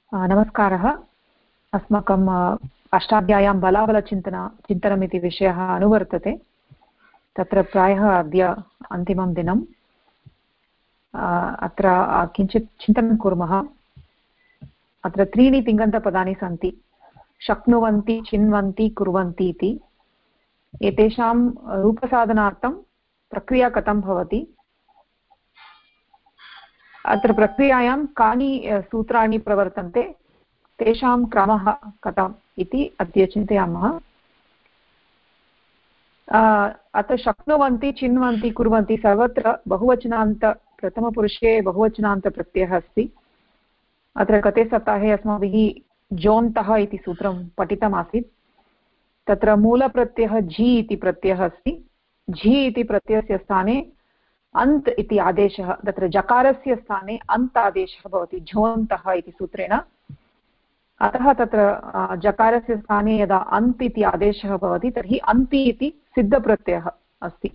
नमस्कारः। अस्माकम् अष्टाध्याय्यां चिन्तनमिति विषयः अनुवर्तते। तत्र प्रायः अद्य अन्तिमं दिनम्। अत्र किञ्चित् चिन्तनं कुर्मः। अत्र त्रीणि तिङन्तपदानि सन्ति, शक्नुवन्ति, चिन्वन्ति, कुर्वन्ति इति। एतेषां रूपसाधनार्थं प्रक्रिया कथं भवति, अत्र प्रक्रियायां कानि सूत्राणि प्रवर्तन्ते, तेषां क्रमः कथम् इति अद्य चिन्तयामः। अत्र शक्नुवन्ति, चिन्वन्ति, कुर्वन्ति सर्वत्र बहुवचनान्त प्रथमपुरुषे बहुवचनान्तप्रत्ययः अस्ति। अत्र गते सप्ताहे अस्माभिः जोन्तः इति सूत्रं पठितमासीत्। तत्र मूलप्रत्ययः झि इति प्रत्ययः अस्ति। झि इति प्रत्ययस्य स्थाने अन्त् इति आदेशः, तत्र जकारस्य स्थाने अन्त् आदेशः भवति झोन्तः इति सूत्रेण। अतः तत्र जकारस्य स्थाने यदा अन्त् इति आदेशः भवति तर्हि अन्ति इति सिद्धप्रत्ययः अस्ति।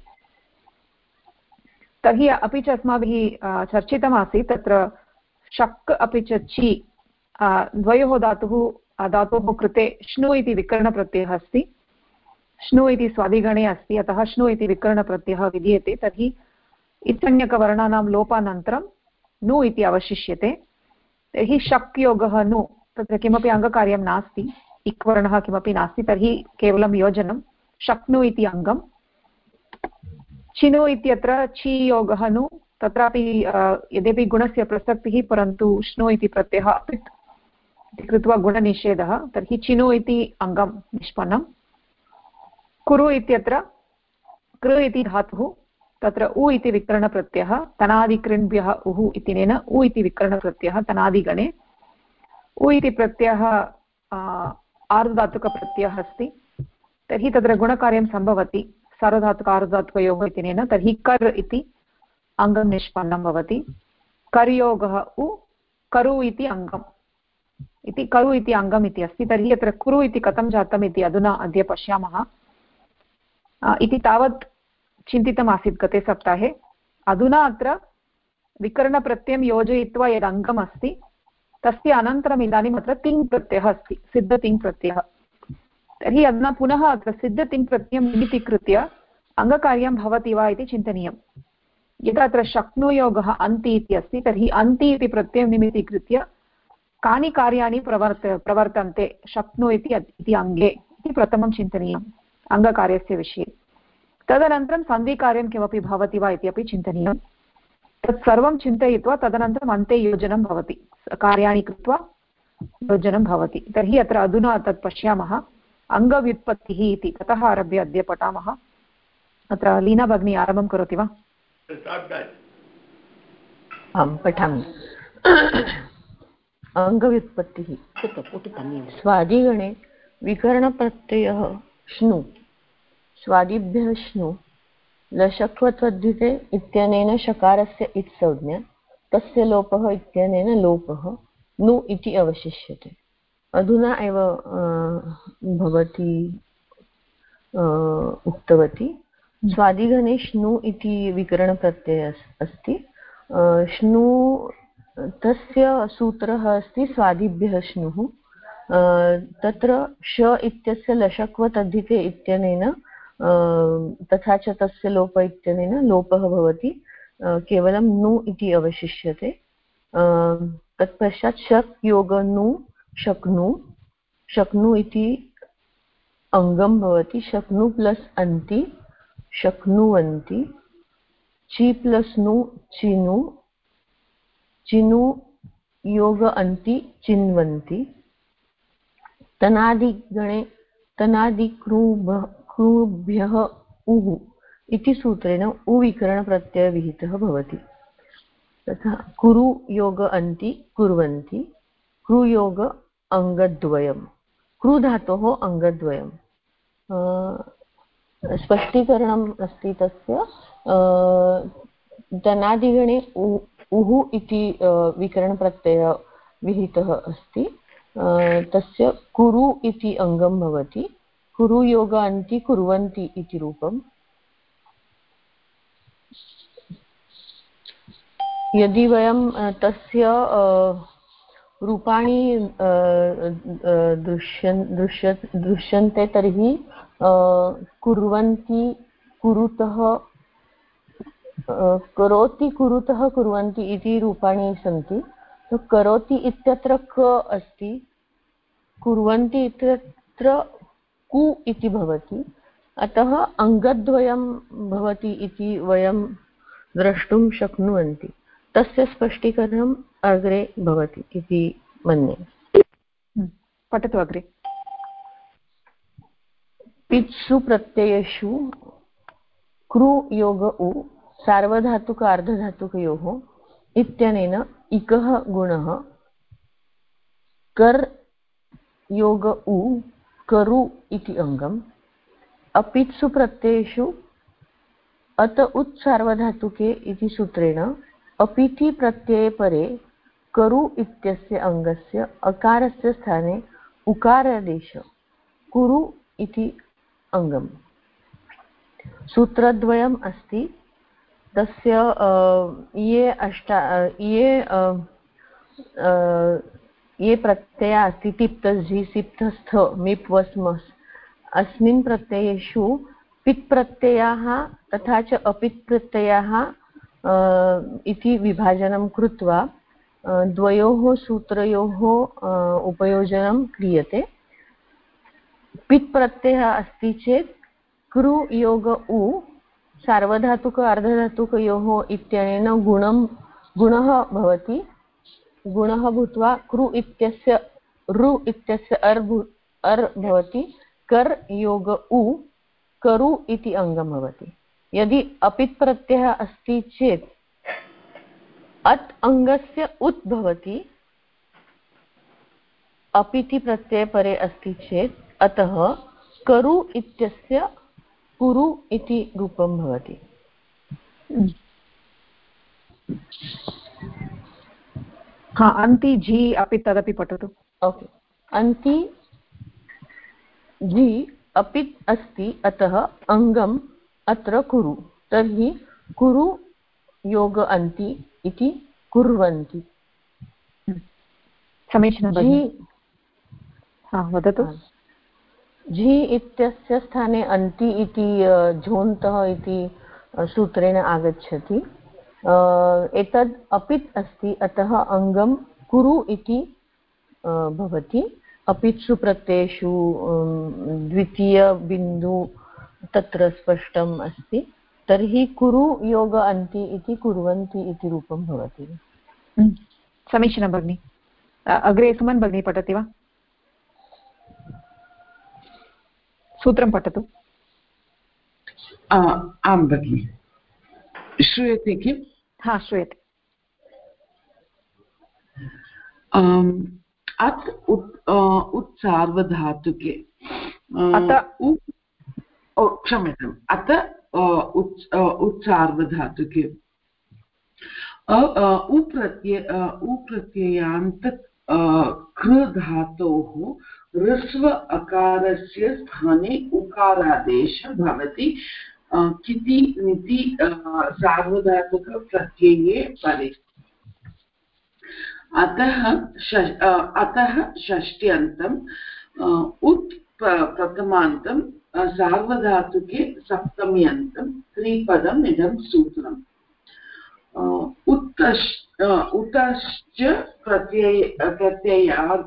तर्हि अपि च अस्माभिः चर्चितमासीत् तत्र शक् अपि च छि द्वयोः धातोः कृते श्नु इति विकरणप्रत्ययः अस्ति। श्नु इति स्वादिगणे अस्ति, अतः श्नु इति विकरणप्रत्ययः विधीयते। तर्हि इत्संज्ञकवर्णानां लोपानन्तरं नु इति अवशिष्यते। तर्हि शक् योगः नु, तत्र किमपि अङ्गकार्यं नास्ति, इक् वर्णः किमपि नास्ति, तर्हि केवलं योजनं। शक्नु इति अङ्गम्। चिनु इत्यत्र छि योगः नु, तत्रापि यद्यपि गुणस्य प्रसक्तिः, परन्तु श्नु इति प्रत्ययः अपित् इति कृत्वा गुणनिषेधः, तर्हि चिनु इति अङ्गं निष्पन्नं। कुरु इत्यत्र कृ इति धातुः, तत्र उ इति विकरणप्रत्ययः, तनादिकृन्भ्यः उः इत्यनेन उ इति विकरणप्रत्ययः तनादिगणे। उ इति प्रत्ययः आर्धधातुकप्रत्ययः अस्ति। तर्हि तत्र गुणकार्यं सम्भवति सार्वधातुक आर्धधातुकयोः इत्यनेन। तर्हि कर् इति अङ्गं निष्पन्नं भवति। कर्योगः उ, करु इति अङ्गम् इति, करु इति अङ्गम् इति अस्ति। तर्हि अत्र कुरु इति कथं जातम् इति अधुना अद्य पश्यामः। इति तावत् चिन्तितमासीत् गते सप्ताहे। अधुना अत्र विकरणप्रत्ययं योजयित्वा यद् अङ्गम् अस्ति तस्य अनन्तरम् इदानीम् अत्र तिङ् प्रत्ययः अस्ति, सिद्धतिङ् प्रत्ययः। तर्हि अधुना पुनः अत्र सिद्धतिङ् प्रत्ययं निमित्तीकृत्य अङ्गकार्यं भवति वा इति चिन्तनीयं। यदा अत्र शक्नुयोगः अन्ति इति अस्ति, तर्हि अन्ति इति प्रत्ययं निमित्तीकृत्य कानि कार्याणि प्रवर्तन्ते शक्नु इति अङ्गे इति प्रथमं चिन्तनीयम् अङ्गकार्यस्य विषये। तदनन्तरं सन्धिकार्यं किमपि भवति वा इति अपि चिन्तनीयं। तत् सर्वं चिन्तयित्वा तदनन्तरम् अन्ते योजनं भवति, कार्याणि कृत्वा योजनं भवति। तर्हि अत्र अधुना तत् पश्यामः। अङ्गव्युत्पत्तिः इति ततः आरभ्य अद्य पठामः। अत्र लीना भगिनी आरम्भं करोति वा? आं पठामि। अङ्गव्युत्पत्तिः स्वादिगणे विकरणप्रत्ययः श्नु, स्वादिभ्यः श्नु, लशक्वत्वद्धिते इत्यनेन शकारस्य इत् संज्ञा, तस्य लोपः इत्यनेन लोपः नु इति अवशिष्यते। अधुना एव भवती उक्तवती स्वादिगणे श्नु इति विकरणप्रत्ययः अस्ति। श्नु तस्य सूत्रः अस्ति स्वादिभ्यः श्नुः। तत्र श इत्यस्य लशक्वतद्धिते इत्यनेन तथा च तस्य लोप इत्यनेन लोपः भवति, केवलं नु इति अवशिष्यते। तत्पश्चात् शक् योग नु शक्नु, शक्नु इति अङ्गं भवति। शक्नु प्लस् अन्ति शक्नुवन्ति, चि प्लस् नु चिनु, चिनु योग अन्ति चिन्वन्ति। तनादिगणे तनादिक्रूभ्यः उः इति सूत्रेण उविकरणप्रत्ययविहितः भवति। तथा कुरु योग अन्ति कुर्वन्ति, क्रुयोग अङ्गद्वयं, क्रुधातोः अङ्गद्वयं। स्पष्टीकरणम् अस्ति तस्य। तनादिगणे उः इति विकरणप्रत्ययः विहितः अस्ति। तस्य कुरु इति अङ्गं भवति। कुरु योग अन्ति कुर्वन्ति इति रूपम्। यदि वयं तस्य रूपाणि दृश्यन्ते तर्हि कुर्वन्ति कुरुतः करोति कुरुतः कुर्वन्ति इति रूपाणि सन्ति। तो करोति इत्यत्र क अस्ति, कुर्वन्ति इत्यत्र कु इति भवति, अतः अङ्गद्वयं भवति इति वयं द्रष्टुं शक्नुवन्ति। तस्य स्पष्टीकरणम् अग्रे भवति इति मन्ये। पठतु अग्रे। पित्सु प्रत्ययेषु कृ योग उ सार्वधातुक अर्धधातुकयोः इत्यनेन इकः गुणः कर् योग उ करु इति अङ्गम्। अपित्सु प्रत्ययेषु अत उत् सार्वधातुके इति सूत्रेण अपिति प्रत्यये परे करु इत्यस्य अङ्गस्य अकारस्य स्थाने उकारादेश कुरु इति अङ्गम्। सूत्रद्वयम् अस्ति। तस्य ये प्रत्यया अस्ति तिप्तस् झि सिप्तस्थ मिप् वस् मस्, अस्मिन् प्रत्ययेषु पित् प्रत्ययाः तथा च अपित् प्रत्ययाः इति विभाजनं कृत्वा द्वयोः सूत्रयोः उपयोजनं क्रियते। पित् प्रत्ययः अस्ति चेत् कृ योग उ सार्वधातुक अर्धधातुकयोः इत्यनेन गुणः भवति। गुणः भूत्वा कृ इत्यस्य रु इत्यस्य अर् भवति। कर् योग उ करु इति अङ्गं भवति। यदि अपित् प्रत्ययः अस्ति चेत् अत् अङ्गस्य उत् भवति। अपिति प्रत्यये परे अस्ति चेत् अतः करु इत्यस्य कुरु इति रूपं भवति। अन्ति झि अपि तदपि पठतु। ओके, अन्ति झि अपित् अस्ति, अतः अङ्गम् अत्र कुरु, तर्हि कुरु योग अन्ति इति कुर्वन्ति। समीचीनं। वदतु। झि इत्यस्य स्थाने अन्ति इति झोन्तः इति सूत्रेण आगच्छति। एतद् अपित् अस्ति, अतः अङ्गं कुरु इति भवति। अपित्सु प्रत्ययेषु द्वितीयबिन्दु तत्र स्पष्टम् अस्ति। तर्हि कुरु योग अन्ति इति कुर्वन्ति इति रूपं भवति। समीचीनं भगिनि। अग्रे सुमन् भगिनी पठति वा? सूत्रं पठतु। आं भगिनि, श्रूयते किम्? हा, श्रूयते। अत् उत्सार्वधातुके क्षम्यताम्, अत उत्सार्वधातुके उप्रत्ययान्त कृ धातोः ह्रस्व अकारस्य स्थाने उकारादेशः भवति किति निति सार्वधातुकप्रत्यये परे। अतः षष्ट्यन्तम् उत् प्रथमान्तं सार्वधातुके सप्तम्यन्तं त्रिपदम् इदं सूत्रम्। उतश्च प्रत्ययात्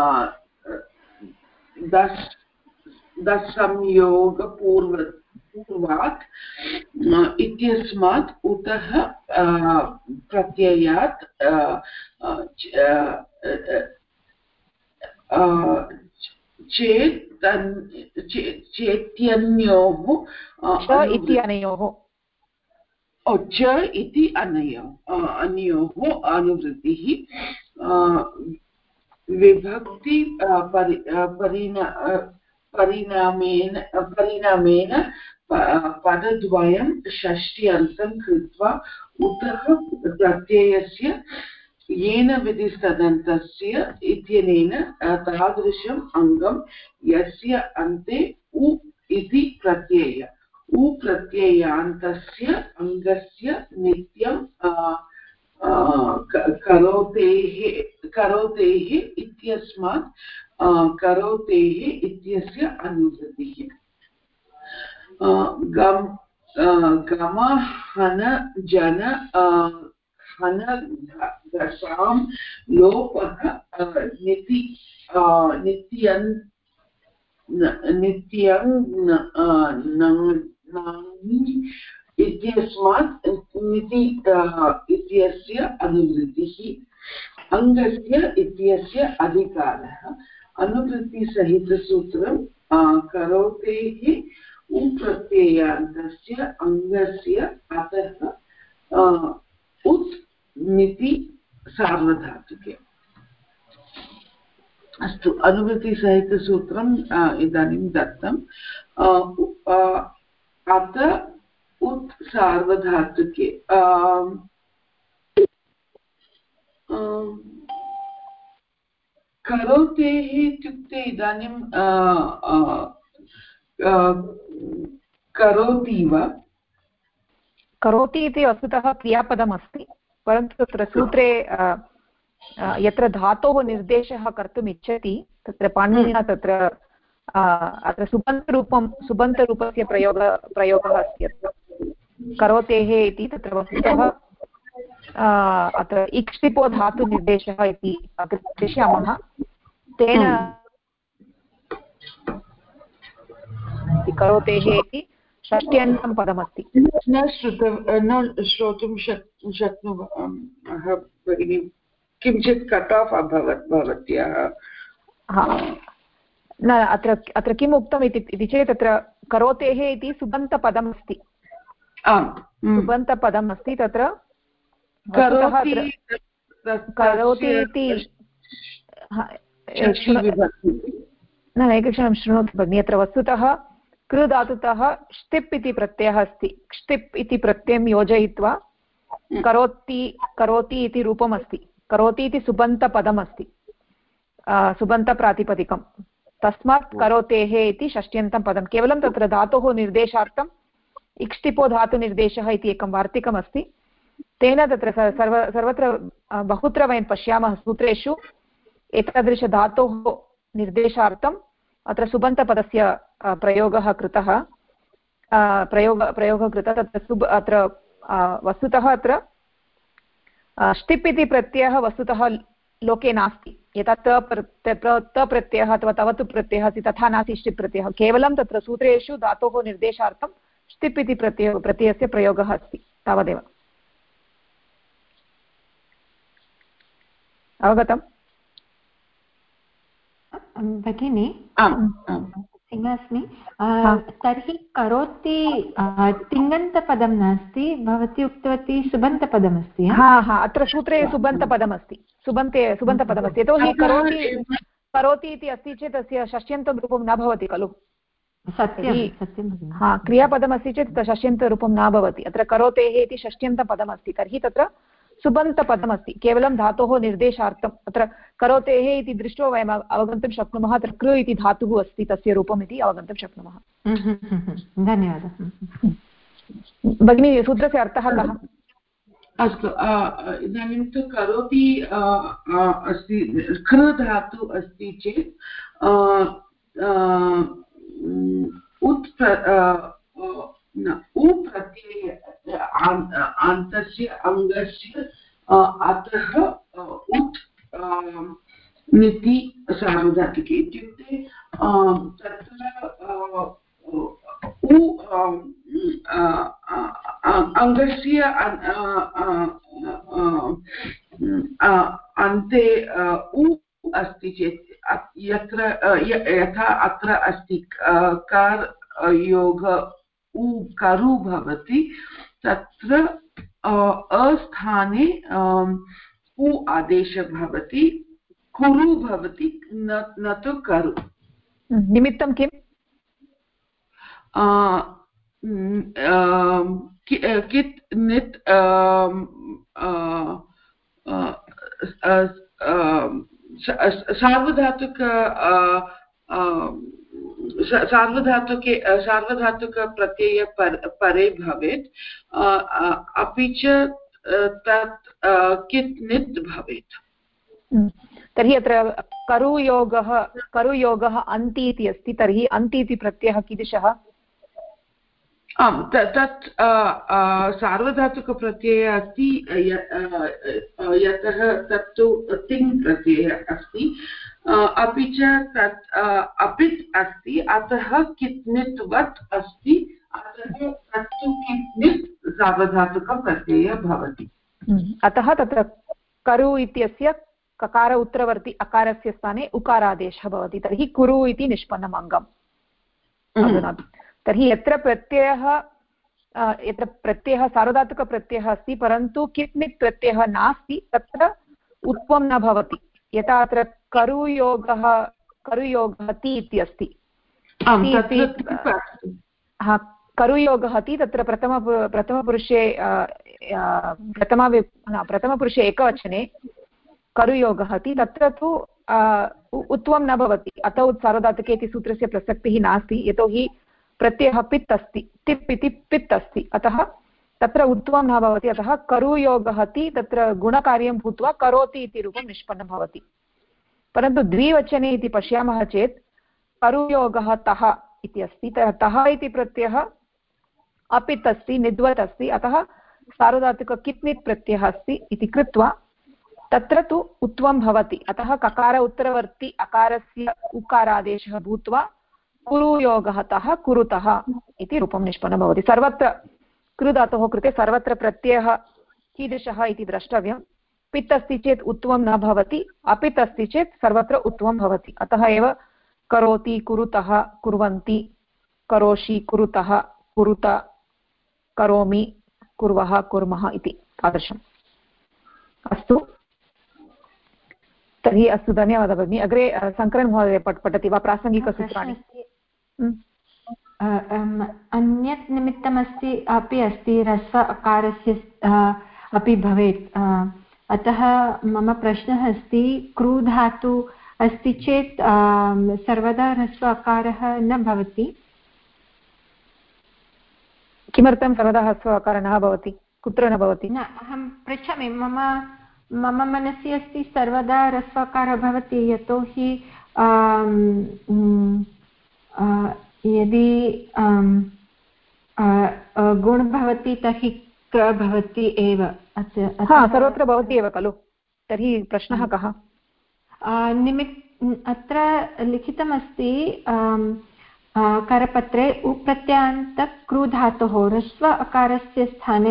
दशसंयोगपूर्वात् इत्यस्मात् उतः प्रत्ययात् चेत्यन्योः च इति अन्योः अनुवृत्तिः विभक्ति परिणामेन पदद्वयं षष्ट्यन्तं कृत्वा उतः प्रत्ययस्य येन विधिस्तदन्तस्य इत्यनेन तादृशम् अङ्गं यस्य अन्ते उ इति प्रत्यय उ प्रत्ययान्तस्य अङ्गस्य नित्यं करोतेः इत्यस्मात् करोतेः इत्यस्य अनुवृत्तिः गम हन जन हन दशां लोपः निति नित्यं इत्यस्मात् निति इत्यस्य अनुवृत्तिः अङ्गस्य इत्यस्य अधिकारः अनुवृत्तिसहितसूत्रं करोतेः उप्रत्ययान्तस्य अङ्गस्य अतः उत् निति सार्वधातुके अस्तु अनुवृत्तिसहितसूत्रम् इदानीं दत्तम् अत उत् सार्वधातुके करोतेः इत्युक्ते इदानीं करोति वा करोति इति वस्तुतः क्रियापदमस्ति परन्तु तत्र सूत्रे यत्र धातोः निर्देशः कर्तुम् इच्छति तत्र पाणिनिना तत्र अत्र सुबन्तरूपस्य प्रयोगः अस्ति अत्र करोतेः इति तत्र वस्तुतः अत्र इक्ष्टिपो धातुनिर्देशः इति पश्यामः तेन करोतेः इति षष्ट्यन्तं पदमस्ति न श्रोतुं शक्नुमः भगिनि किञ्चित् कट् आफ् अभवत् भवत्याः न अत्र किम् उक्तम् इति चेत् तत्र करोतेः इति सुबन्तपदमस्ति सुबन्तपदम् अस्ति तत्र करोति इति न एकक्षणं शृणोतु भगिनि अत्र वस्तुतः कृ धातुतः ष्टिप् इति प्रत्ययः अस्ति ष्टिप् इति प्रत्ययं योजयित्वा करोति इति रूपम् अस्ति करोति इति सुबन्तपदमस्ति सुबन्तप्रातिपदिकं तस्मात् करोतेः इति षष्ट्यन्तं पदं केवलं तत्र धातोः निर्देशार्थम् इक्ष्टिपो धातुनिर्देशः इति एकं वार्तिकमस्ति तेन तत्र सर्वत्र बहुत्र वयं पश्यामः सूत्रेषु एतादृशधातोः निर्देशार्थम् अत्र सुबन्तपदस्य प्रयोगः कृतः तत्र अत्र वस्तुतः अत्र ष्टिप् इति प्रत्ययः वस्तुतः लोके नास्ति यथा त प्रत्ययः अथवा तवतु प्रत्ययः अस्ति तथा नास्ति ष्टिप् प्रत्ययः केवलं तत्र सूत्रेषु धातोः निर्देशार्थं ष्टिप् इति प्रत्ययस्य प्रयोगः अस्ति तावदेव अवगतम् भगिनी अस्मि तर्हि करोति तिङन्तपदं नास्ति भवती उक्तवती सुबन्तपदमस्ति अत्र सूत्रे सुबन्तपदमस्ति सुबन्तपदमस्ति यतोहि करोति इति अस्ति चेत् तस्य षष्ट्यन्तं रूपं न भवति खलु सत्यं क्रियापदमस्ति चेत् षष्ट्यन्तरूपं न भवति अत्र करोतेः इति षष्ट्यन्तपदमस्ति तर्हि तत्र सुबन्तपदमस्ति केवलं धातोः निर्देशार्थम् अत्र करोतेः इति दृष्ट्वा वयम् अवगन्तुं शक्नुमः अत्र कृ इति धातुः अस्ति तस्य रूपम् इति अवगन्तुं शक्नुमः धन्यवादः भगिनी सूत्रस्य अर्थः कः अस्तु इदानीं तु करोति अस्ति कृ धातु अस्ति चेत् उ प्रत्यय आन्तस्य अङ्गस्य अतः उत् निति सार्वधातुके इत्युक्ते तत्र उ अङ्गस्य अन्ते उ अस्ति चेत् यथा अत्र अस्ति कार् योग करु भवति तत्र अस्थाने उ आदेशः भवति कुरु भवति न तु करु निमित्तं किम् कित् नित् सार्वधातुक प्रत्यय परे भवेत् अपि च तत् कित् नित् भवेत्। तर्हि अत्र करुयोगः अन्ति इति अस्ति, तर्हि अन्ति इति प्रत्ययः कीदृशः? आम्, तत् सार्वधातुकप्रत्ययः अस्ति, यतः तत्तु तिङ् प्रत्ययः अस्ति, अपि च तत् अपित् अस्ति, अतः कित्नित्वत् अस्ति, अतः तत्तु कित्नित् सार्वधातुकप्रत्ययः भवति। अतः तत्र करु इत्यस्य ककार उत्तरवर्ति अकारस्य स्थाने उकारादेशः भवति, तर्हि कुरु इति निष्पन्नम् अङ्गम्। तर्हि यत्र प्रत्ययः सार्वधातुकप्रत्ययः अस्ति परन्तु कित्नित् प्रत्ययः नास्ति तत्र उत्वं न भवति। यथा अत्र करुयोगः ति इति अस्ति, करुयोगः ति तत्र प्रथमपुरुषे एकवचने करुयोगः ति तत्र तु उत्वं न भवति। अतौ सार्वधातुके इति सूत्रस्य प्रसक्तिः नास्ति, यतोहि प्रत्ययः पित् अस्ति, तिप् इति पित् अस्ति, अतः तत्र उत्वं न भवति। अतः करुयोगः ति तत्र गुणकार्यं भूत्वा करोति इति रूपं निष्पन्नं भवति। परन्तु द्विवचने इति पश्यामः चेत् करुयोगः तः इति अस्ति, तः इति प्रत्ययः अपित् अस्ति, निद्वत् अस्ति, अतः सार्वधातुक कित्नित् प्रत्ययः अस्ति इति कृत्वा तत्र तु उत्वं भवति। अतः ककार उत्तरवर्ति अकारस्य उकारादेशः भूत्वा कुरुयोगः तः कुरुतः इति रूपं निष्पन्नं भवति। सर्वत्र कृधातोः कृते सर्वत्र प्रत्ययः कीदृशः इति द्रष्टव्यं। पित् अस्ति चेत् उत्वं न भवति, अपित् अस्ति चेत् सर्वत्र उत्वं भवति। अतः एव करोति, कुरुतः, कुर्वन्ति, करोषि, कुरुतः, कुरुत, करोमि, कुर्वः, कुर्मः इति तादृशम्। अस्तु, तर्हि अस्तु, धन्यवादः भगिनी। अग्रे शङ्करन् महोदय पठति वा प्रासङ्गिकसूत्राणि? अन्यत् निमित्तमस्ति अपि अस्ति, ह्रस्व अकारस्य अपि भवेत्। अतः मम प्रश्नः अस्ति, क्रू धातु अस्ति चेत् सर्वदा ह्रस्व अकारः न भवति? किमर्थं सर्वदा ह्रस्व अकारः न भवति? कुत्र न भवति? न, अहं पृच्छामि। मम मनसि अस्ति सर्वदा ह्रस्व अकारः भवति, यतोहि यदि गुण भवति तर्हि क भवति एव। सर्वत्र भवति एव खलु? तर्हि प्रश्नः कः? अत्र लिखितमस्ति करपत्रे उप्रत्यान्त क्रू धातोः ह्रस्व अकारस्य स्थाने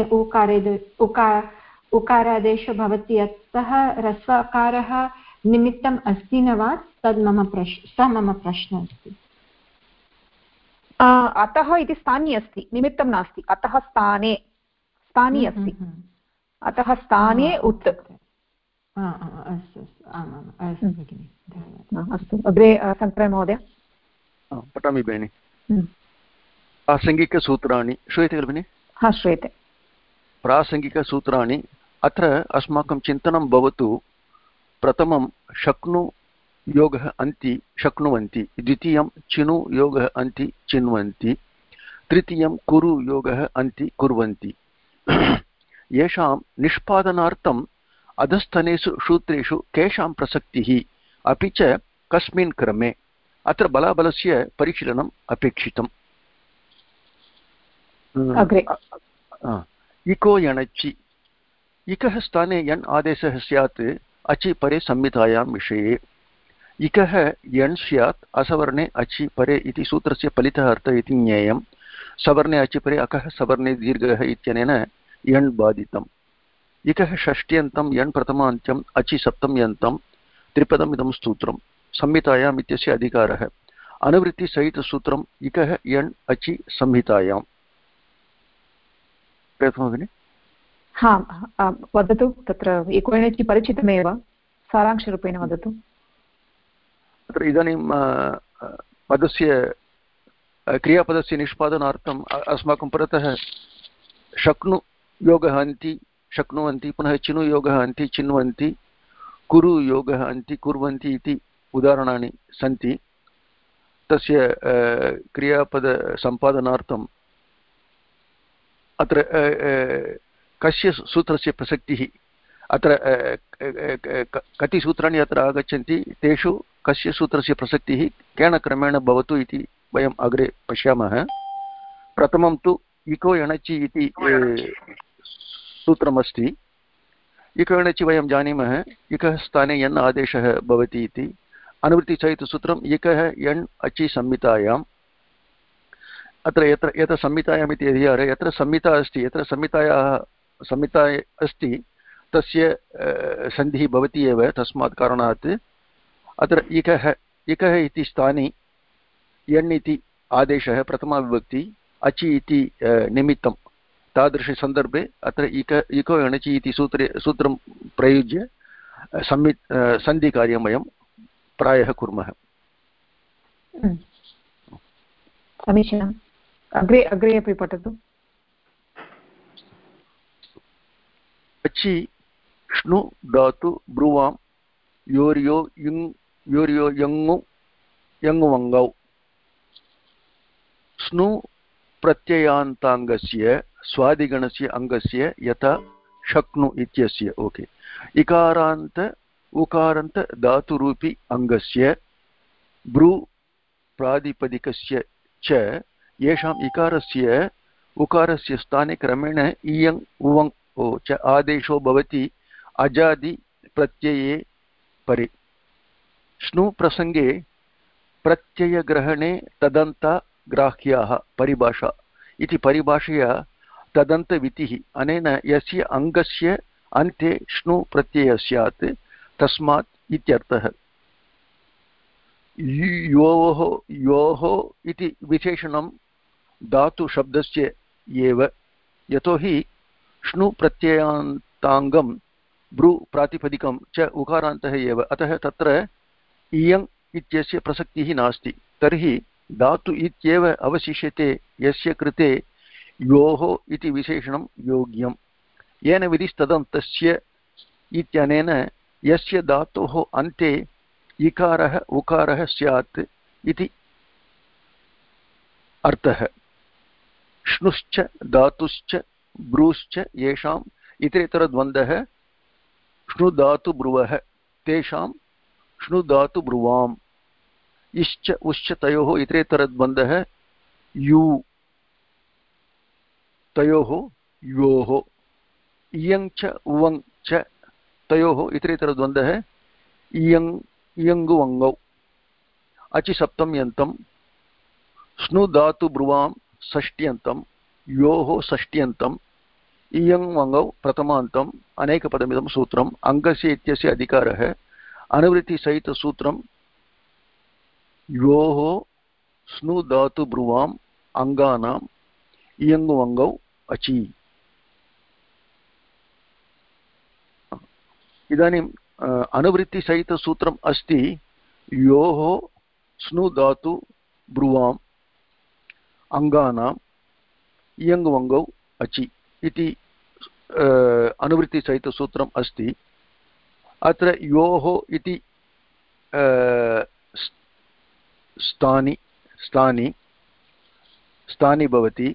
उकारादेशो भवति, अतः ह्रस्व अकारः निमित्तम् अस्ति न वा? तद् मम प्रश्नः अस्ति। अतः इति स्थानी अस्ति, निमित्तं नास्ति। अतः स्थानी अस्ति, अतः स्थाने उत्। अस्तु, आमाम्, अस्तु भगिनि, धन्यवादः। अस्तु, अग्रे शङ्करन् महोदय पठामि भगिनि। प्रासङ्गिकसूत्राणि श्रूयते खलु भगिनि? हा, श्रूयते। प्रासङ्गिकसूत्राणि अत्र अस्माकं चिन्तनं भवतु। प्रथमं शक्नु योगः अन्ति शक्नुवन्ति, द्वितीयं चिनु योगः अन्ति चिन्वन्ति, तृतीयं कुरु योगः अन्ति कुर्वन्ति। येषां निष्पादनार्थम् अधस्तनेषु सूत्रेषु केषां प्रसक्तिः, अपि च कस्मिन् क्रमे, अत्र बलाबलस्य परिशीलनम् अपेक्षितम्। इको यणचि, इकः स्थाने यण् आदेशः स्यात् अचि परे संहितायां विषये। इकः यण् स्यात् असवर्णे अचि परे इति सूत्रस्य फलितः अर्थः इति ज्ञेयम्। सवर्णे अचि परे अकः सवर्णे दीर्घः इत्यनेन यण् बाधितम्। इकः षष्ट्यन्तं यण् प्रथमान्त्यम् अचि सप्तम्यन्तं त्रिपदम् इदं सूत्रम्। संहितायाम् इत्यस्य अधिकारः। अनुवृत्तिसहितसूत्रम् इकः यण् अचि संहितायाम्। भगिनि? हा, वदतु। तत्र एकोणचि परिचितमेव, सारांशरूपेण वदतु। तत्र इदानीं पदस्य क्रियापदस्य निष्पादनार्थम् अस्माकं पुरतः शक्नु योगः अन्ति शक्नुवन्ति, पुनः चिनु योगः अन्ति चिन्वन्ति, कुरु योगः अन्ति कुर्वन्ति इति उदाहरणानि सन्ति। तस्य क्रियापदसम्पादनार्थम् अत्र कस्य सूत्रस्य प्रसक्तिः अत्र कति सूत्राणि अत्र आगच्छन्ति तेषु कस्य सूत्रस्य प्रसक्तिः केन क्रमेण भवतु इति वयम् अग्रे पश्यामः। प्रथमं तु इको यणचि इति सूत्रमस्ति। इको यणचि वयं जानीमः इकः स्थाने यन् आदेशः भवति इति। अनुवृत्तिसहितसूत्रम् इकः यण् अचि संहितायाम्। अत्र यत्र संहितायाम् इति यत्र संहिता अस्ति यत्र संहिता अस्ति तस्य सन्धिः भवति एव। तस्मात् कारणात् अत्र इकः इति स्थाने यण् इति आदेशः प्रथमाविभक्ति अचि इति निमित्तं तादृशसन्दर्भे अत्र इको यणचि इति सूत्रं प्रयुज्य सन्धिकार्यं वयं प्रायः कुर्मः। समीचीनम्। अग्रे अपि पठतु। अचि श्नु धातु ब्रुवां योर्यो यङु यङुवङ्गौ। स्नु प्रत्ययान्ताङ्गस्य स्वादिगणस्य अङ्गस्य यथा शक्नु इत्यस्य। ओके। इकारान्त उकारान्त धातुरूपि अङ्गस्य ब्रू प्रातिपदिकस्य च येषाम् इकारस्य उकारस्य स्थाने क्रमेण इयङ् उवङ् च आदेशो भवति अजादि प्रत्यये परे। स्नु प्रसंगे प्रत्ययग्रहणे तदन्तग्राह्याः परिभाषा इति परिभाषया तदन्तविधिः। अनेन यस्य अङ्गस्य अन्ते स्नु प्रत्ययः स्यात् तस्मात् इत्यर्थः। योः इति विशेषणं धातुशब्दस्य एव यतोहि स्नु प्रत्ययान्ताङ्गं ब्रू प्रातिपदिकं च उकारान्तः एव। अतः तत्र इयङ् इत्यस्य प्रसक्तिः नास्ति। तर्हि धातु इत्येव अवशिष्यते यस्य कृते योः इति विशेषणं योग्यं। येन विधिस्तदन्तस्य इत्यनेन यस्य धातोः अन्ते इकारः उकारः स्यात् इति अर्थः। श्नुश्च धातुश्च ब्रूश्च येषाम् इतरेतरद्वन्द्वः श्नुधातुब्रुवः तेषां श्नुधातुब्रुवाम्। इश्च उश्च तयोः इतरेतरद्वन्द्वः यू तयोः योः। इयङ् च उवङ् च तयोः इतरेतरद्वन्द्वः इयङ्गुवङ्गौ। अचि सप्तम्यन्तं स्नुधातुब्रुवां षष्ट्यन्तं योः षष्ट्यन्तं इयङ्वङ्गौ प्रथमान्तम् अनेकपदमिदं सूत्रम् अङ्गस्य इत्यस्य अधिकारः अनुवृत्तिसहितसूत्रं योः स्नु धातु ब्रुवाम् अङ्गानाम् इयङ्गुवङ्गौ अचि। इदानीम् अनुवृत्तिसहितसूत्रम् अस्ति योः स्नु धातु ब्रुवाम् अङ्गानाम् इयङ्गुवङ्गौ अचि इति अनुवृत्तिसहितसूत्रम् अस्ति। अत्र योः इति स्थानि भवति।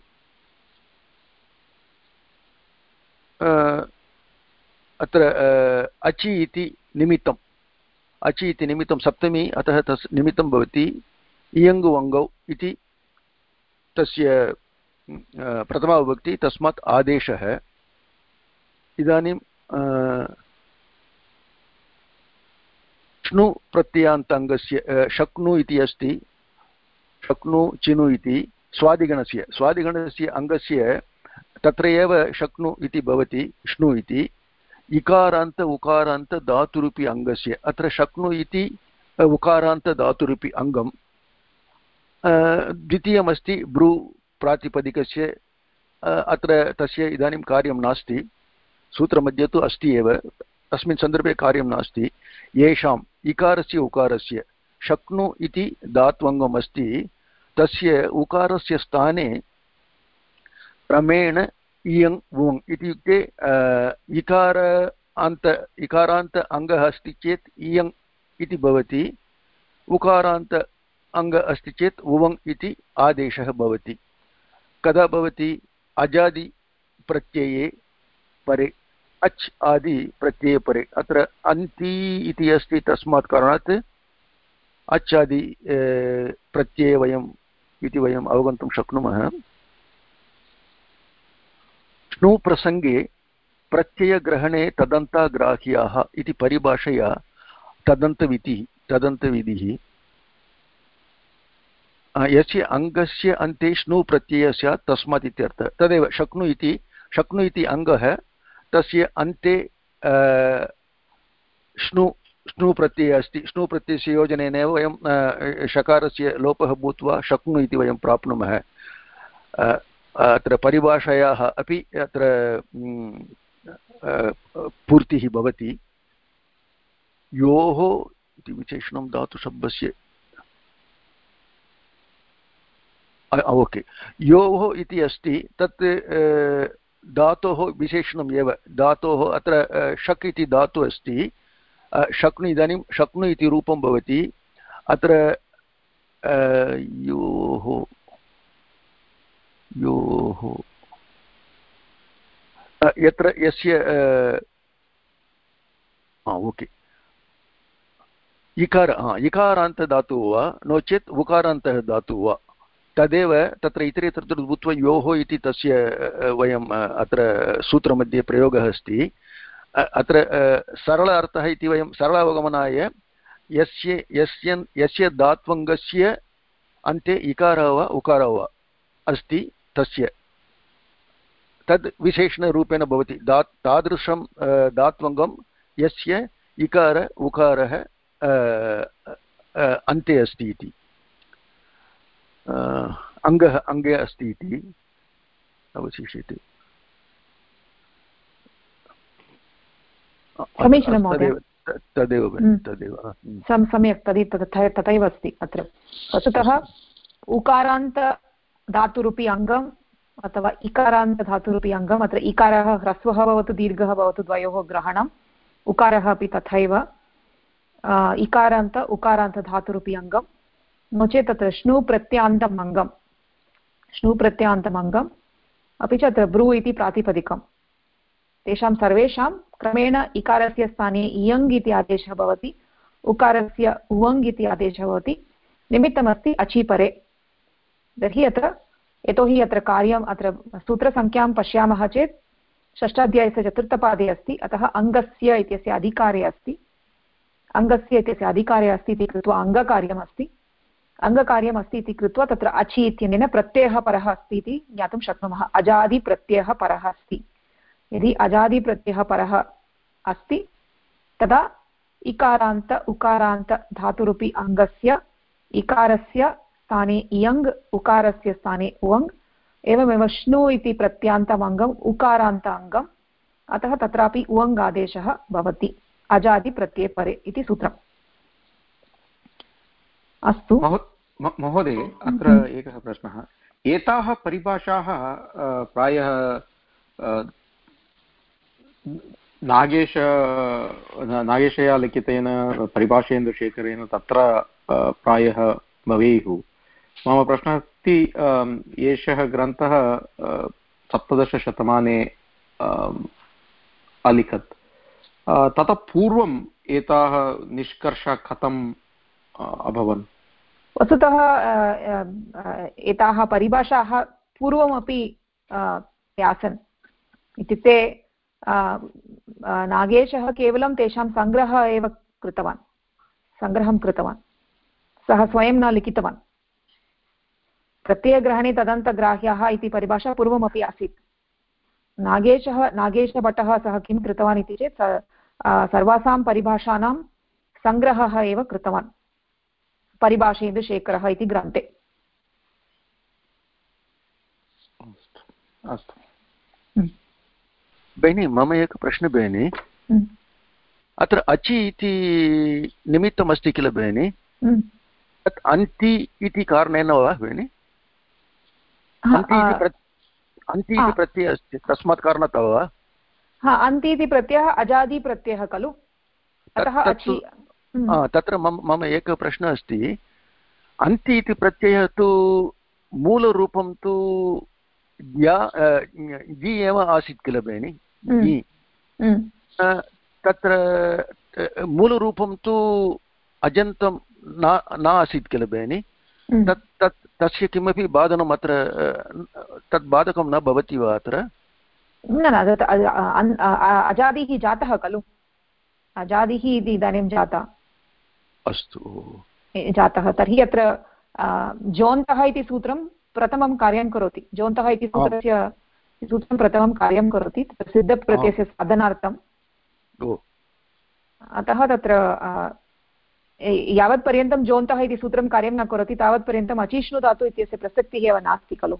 अत्र अचि इति निमित्तं सप्तमी अतः तस् निमित्तं भवति इयङ्गुवङ्गौ इति तस्य प्रथमा विभक्ति तस्मात् आदेशः। इदानीं श्नु प्रत्ययान्तङ्गस्य शक्नु इति अस्ति। शक्नु चिनु इति स्वादिगणस्य अङ्गस्य तत्र एव शक्नु इति भवति श्नु इति। इकारान्त उकारान्त धातुरूपी अङ्गस्य अत्र शक्नु इति उकारान्त धातुरूपी अङ्गं। द्वितीयमस्ति ब्रू प्रातिपदिकस्य अत्र तस्य इदानीं कार्यं नास्ति। सूत्रमध्ये तु अस्ति एव तस्मिन् सन्दर्भे कार्यं नास्ति। येषाम् इकारस्य उकारस्य शक्नु इति धात्वङ्गम् अस्ति तस्य उकारस्य स्थाने क्रमेण इयङ् वुङ् इत्युक्ते इकारान्त अङ्गः अस्ति चेत् इयङ् इति भवति। उकारान्त अङ्ग अस्ति चेत् उवङ् इति आदेशः भवति। कदा भवति? अजादि प्रत्यये परे अच् आदि प्रत्यये परे अत्र अन्ति इति अस्ति तस्मात् कारणात् अच् आदि प्रत्यये वयम् इति वयम् अवगन्तुं शक्नुमः स्नु प्रसङ्गे प्रत्ययग्रहणे तदन्ताग्राह्याः इति परिभाषया तदन्तविधिः यस्य अङ्गस्य अन्ते स्नु प्रत्ययः स्यात् तस्मात् इत्यर्थः तदेव शक्नु इति अङ्गः तस्य अन्ते स्नु प्रत्ययः अस्ति स्नु प्रत्ययस्य योजनेनैव वयं शकारस्य लोपः भूत्वा शक्नु इति वयं प्राप्नुमः अत्र परिभाषायाः अपि अत्र पूर्तिः भवति योः इति विशेषणं धातुशब्दस्य ओके योः इति अस्ति तत् धातोः विशेषणम् एव धातोः अत्र शक् इति धातुः अस्ति शक्नु इदानीं शक्नु इति रूपं भवति अत्र योः यत्र यस्य ओके इकारान्तधातुः वा नो चेत् उकारान्तः धातुः वा तदेव तत्र इतरेतरत्र भूत्वा योः इति तस्य वयम् अत्र सूत्रमध्ये प्रयोगः अस्ति अत्र सरल अर्थः इति वयं सरल अवगमनाय यस्य धात्वङ्गस्य अन्ते इकारः वा उकारः वा अस्ति तस्य तद् विशेषणरूपेण भवति तादृशं धात्वङ्गं यस्य इकार उकारः अन्ते अस्ति इति अङ्गे अस्ति इति अवशिष्यते समीचीनं महोदय तदेव सम्यक् तथैव अस्ति अत्र वस्तुतः उकारान्तधातुरूपी अङ्गम् अथवा इकारान्तधातुरूपी अङ्गम् अत्र इकारः ह्रस्वः भवतु दीर्घः भवतु द्वयोः ग्रहणम् उकारः अपि तथैव उकारान्तधातुरूपी अङ्गं नो चेत् तत्र श्नु प्रत्यान्तम् अङ्गम् अपि च अत्र ब्रू इति प्रातिपदिकं तेषां सर्वेषां क्रमेण इकारस्य स्थाने इयङ् इति आदेशः भवति उकारस्य उवङ् इति आदेशः भवति निमित्तमस्ति अचीपरे तर्हि अत्र यतोहि अत्र कार्यम् अत्र सूत्रसङ्ख्यां पश्यामः चेत् षष्ठाध्यायस्य चतुर्थपादे अस्ति अतः अङ्गस्य इत्यस्य अधिकारे अस्ति इति कृत्वा अङ्गकार्यम् अस्ति इति कृत्वा तत्र अचि इत्यनेन प्रत्ययः परः अस्ति इति ज्ञातुं शक्नुमः अजादिप्रत्ययः परः अस्ति यदि अजादिप्रत्ययः परः अस्ति तदा इकारान्त उकारान्त धातुरूपी अङ्गस्य इकारस्य स्थाने इयङ् उकारस्य स्थाने उवङ् एवमेव श्नु इति प्रत्यान्तम् अङ्गम् उकारान्त अङ्गम् अतः तत्रापि उवङ् आदेशः भवति अजादिप्रत्यये परे इति सूत्रम् अस्तु महोदय अत्र एकः प्रश्नः एताः परिभाषाः प्रायः नागेशया लिखितेन परिभाषेन्दुशेखरेण तत्र प्रायः भवेयुः मम प्रश्नः अस्ति एषः ग्रन्थः 17शतमाने अलिखत् ततः पूर्वम् एताः निष्कर्षः कथम् अभवन् वस्तुतः एताः परिभाषाः पूर्वमपि आसन् इत्युक्ते नागेशः केवलं तेषां सङ्ग्रहं कृतवान् सः स्वयं न लिखितवान् प्रत्ययग्रहणे तदन्तग्राह्याः इति परिभाषा पूर्वमपि आसीत् नागेशभट्टः सः किं कृतवान् इति चेत् सर्वासां परिभाषाणां सङ्ग्रहः एव कृतवान् परिभाषेन्दुशेखरः इति ग्रन्थे अस्तु भगिनी मम एकः प्रश्नः भगिनी अत्र अचि इति निमित्तमस्ति किल भगिनी तत् अन्ति इति कारणेन वा भगिनी अन्ति इति प्रत्ययः अस्ति तस्मात् कारणात् वा अन्ति इति प्रत्ययः अजादिप्रत्ययः खलु अतः अचि तत्र मम एकः प्रश्नः अस्ति अन्ति इति प्रत्ययः तु मूलरूपं तु जि एव आसीत् किल भगिनि तत्र मूलरूपं तु अजन्तं न आसीत् किल भगिनि तस्य किमपि बाधनम् अत्र तत् बाधकं न भवति वा अत्र न अजादिः जातः खलु अजादिः इति इदानीं जाता अस्तु जातः तर्हि अत्र जोन्तः इति सूत्रं प्रथमं कार्यं करोति जोन्तः इति सूत्रं प्रथमं कार्यं करोति तत्र सिद्धप्रत्ययस्य साधनार्थम् अतः तत्र यावत्पर्यन्तं जोन्तः इति सूत्रं कार्यं न करोति तावत्पर्यन्तम् अचिष्णुधातु इत्यस्य प्रसक्तिः एव नास्ति खलु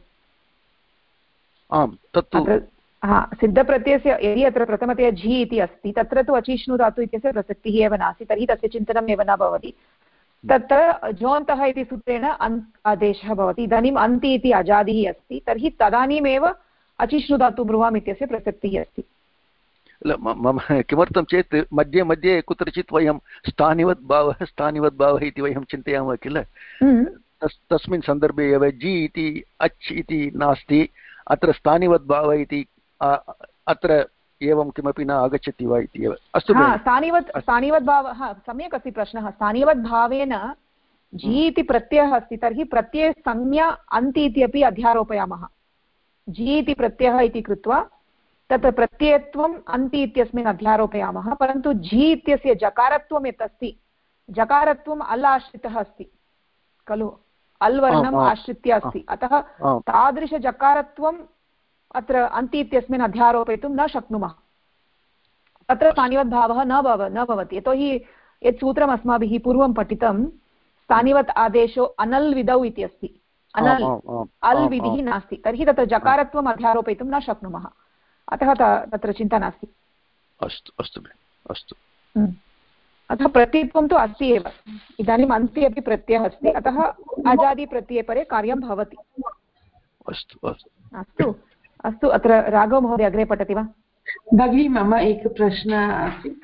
सिद्धप्रत्ययस्य यदि अत्र प्रथमतया झि इति अस्ति तत्र तु अचिष्णुधातु इत्यस्य प्रसक्तिः एव नास्ति तर्हि तस्य चिन्तनम् एव न भवति तत्र जोन्तः इति सूत्रेण आदेशः भवति इदानीम् अन्ति इति अजादिः अस्ति तर्हि तदानीमेव अचिष्णुधातु ब्रुवाम् इत्यस्य प्रसक्तिः अस्ति मम किमर्थं चेत् मध्ये मध्ये कुत्रचित् वयं स्थानिवद्भावः इति वयं चिन्तयामः किल तस्मिन् सन्दर्भे एव जि इति अच् इति नास्ति अत्र स्थानिवद्भावः इति अत्र एवं किमपि न आगच्छति वा इति एव अस्तु स्थानिवद्भावः सम्यक् अस्ति प्रश्नः स्थानिवद्भावेन जि इति प्रत्ययः अस्ति तर्हि प्रत्ययसंज्ञा अन्ति इति अपि अध्यारोपयामः जि इति प्रत्ययः इति कृत्वा तत्र प्रत्ययत्वम् अन्ति इत्यस्मिन् अध्यारोपयामः परन्तु झि इत्यस्य जकारत्वं यत् अस्ति जकारत्वम् अल् आश्रितः अस्ति खलु अल् वर्णम् आश्रित्य अस्ति अतः तादृशजकारत्वम् अत्र अन्ति इत्यस्मिन् अध्यारोपयितुं न शक्नुमः तत्र स्थानिवद्भावः न भवति यतोहि यत् सूत्रम् अस्माभिः पूर्वं पठितं स्थानिवत् आदेशो अनल् विधौ इति अस्ति अनल् अल् विधिः नास्ति तर्हि तत्र जकारत्वम् अध्यारोपयितुं न शक्नुमः अतः तत्र चिन्ता नास्ति अस्तु अस्तु अस्तु अतः प्रत्ययत्वं तु अस्ति एव इदानीम् अन्ते अपि प्रत्ययः अस्ति अतः अजादिप्रत्यये परे कार्यं भवति अस्तु अस्तु अस्तु अस्तु अत्र राघव महोदय अग्रे पठति वा भगिनी मम एकः प्रश्नः आसीत्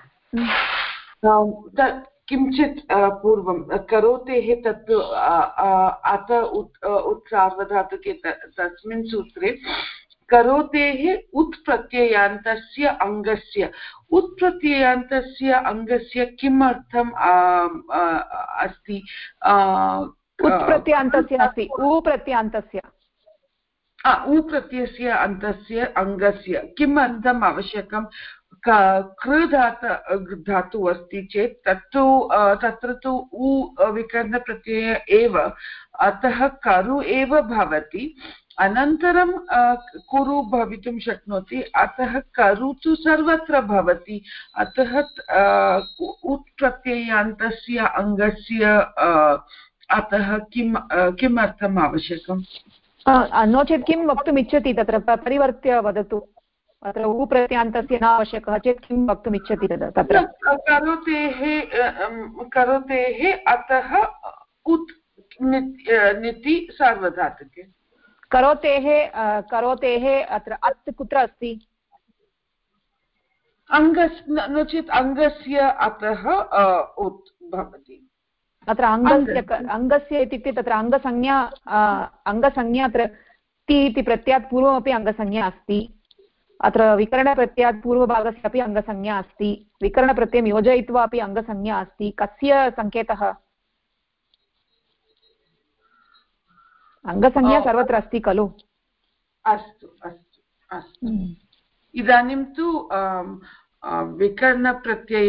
किञ्चित् पूर्वं करोतेः तत् अत उत्सार्वधातुके तस्मिन् सूत्रे करोतेः उत्प्रत्ययान्तस्य अङ्गस्य किमर्थम् अस्ति उत्प्रत्ययान्तस्य नास्ति उप्रत्ययान्तस्य उप्रत्ययस्य अन्तस्य अङ्गस्य किमर्थम् आवश्यकं कृ धातु अस्ति चेत् तत्र तु उ विकरणप्रत्यय एव अतः करु एव भवति अनन्तरं कुरु भवितुं शक्नोति अतः करु तु सर्वत्र भवति अतः उत्प्रत्ययान्तस्य अङ्गस्य अतः किमर्थम् आवश्यकम् नो चेत् किं वक्तुम् इच्छति तत्र परिवर्त्य वदतु अत्र उप्रत्ययान्तस्य न आवश्यकः चेत् किं वक्तुम् इच्छति तत्र करोतेः अतः उत् निति सार्वधातुके करोतेः अत्र अत् कुत्र अस्ति नो चेत् अङ्गस्य अतः उत् भवति अत्र अङ्गस्य इत्युक्ते तत्र अङ्गसंज्ञा अत्र ति इति प्रत्ययात् पूर्वमपि अङ्गसंज्ञा अस्ति अत्र विकरणप्रत्ययात् पूर्वभागस्य अपि अङ्गसंज्ञा अस्ति विकरणप्रत्ययं योजयित्वा अपि अङ्गसंज्ञा अस्ति कस्य सङ्केतः अङ्गसंज्ञा सर्वत्र अस्ति खलु अस्तु अस्तु अस्तु इदानीं तु विकरणप्रत्यय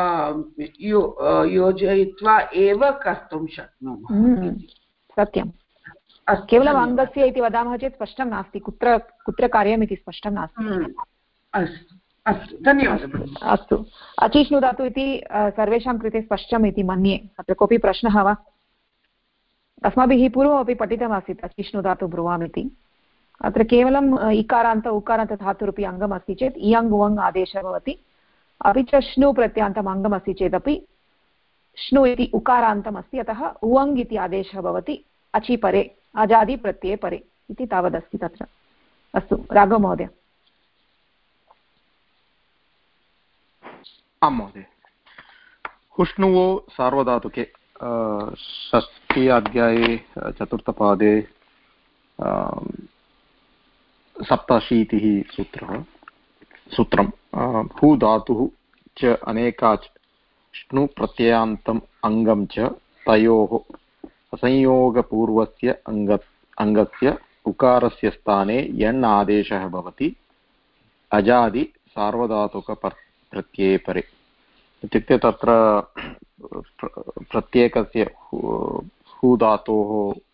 योजयित्वा एव कर्तुं शक्नुमः सत्यं केवलम् अङ्गस्य इति वदामः चेत् स्पष्टं नास्ति कुत्र कार्यम् इति स्पष्टं नास्ति अस्तु अस्तु धन्यवादः अस्तु अचिष्णुधातु इति सर्वेषां कृते स्पष्टम् इति मन्ये अत्र कोऽपि प्रश्नः वा अस्माभिः पूर्वमपि पठितमासीत् अचिष्णुधातु ब्रुवाम् इति अत्र केवलम् इकारान्त उकारान्त धातुरुपि अङ्गम् अस्ति चेत् इयङ् उवङ् आदेशः भवति अपि च श्नु प्रत्यान्तम् अङ्गम् अस्ति चेदपि श्नु इति उकारान्तम् अस्ति अतः उवङ् इति आदेशः भवति अचि परे अजादि प्रत्यये परे इति तावदस्ति तत्र अस्तु राघव महोदय आं महोदय हुष्णुवो सार्वधातुके षष्ठी अध्याये चतुर्थपादे सप्ताशीतिः सूत्रः सूत्रं हु धातुः च अनेकाच् श्नु प्रत्ययान्तम् अङ्गं च तयोः असंयोगपूर्वस्य अङ्गस्य उकारस्य स्थाने यण् आदेशः भवति अजादि सार्वधातुकप्रत्यये परे। इत्युक्ते तत्र प्रत्येकस्य हु धातोः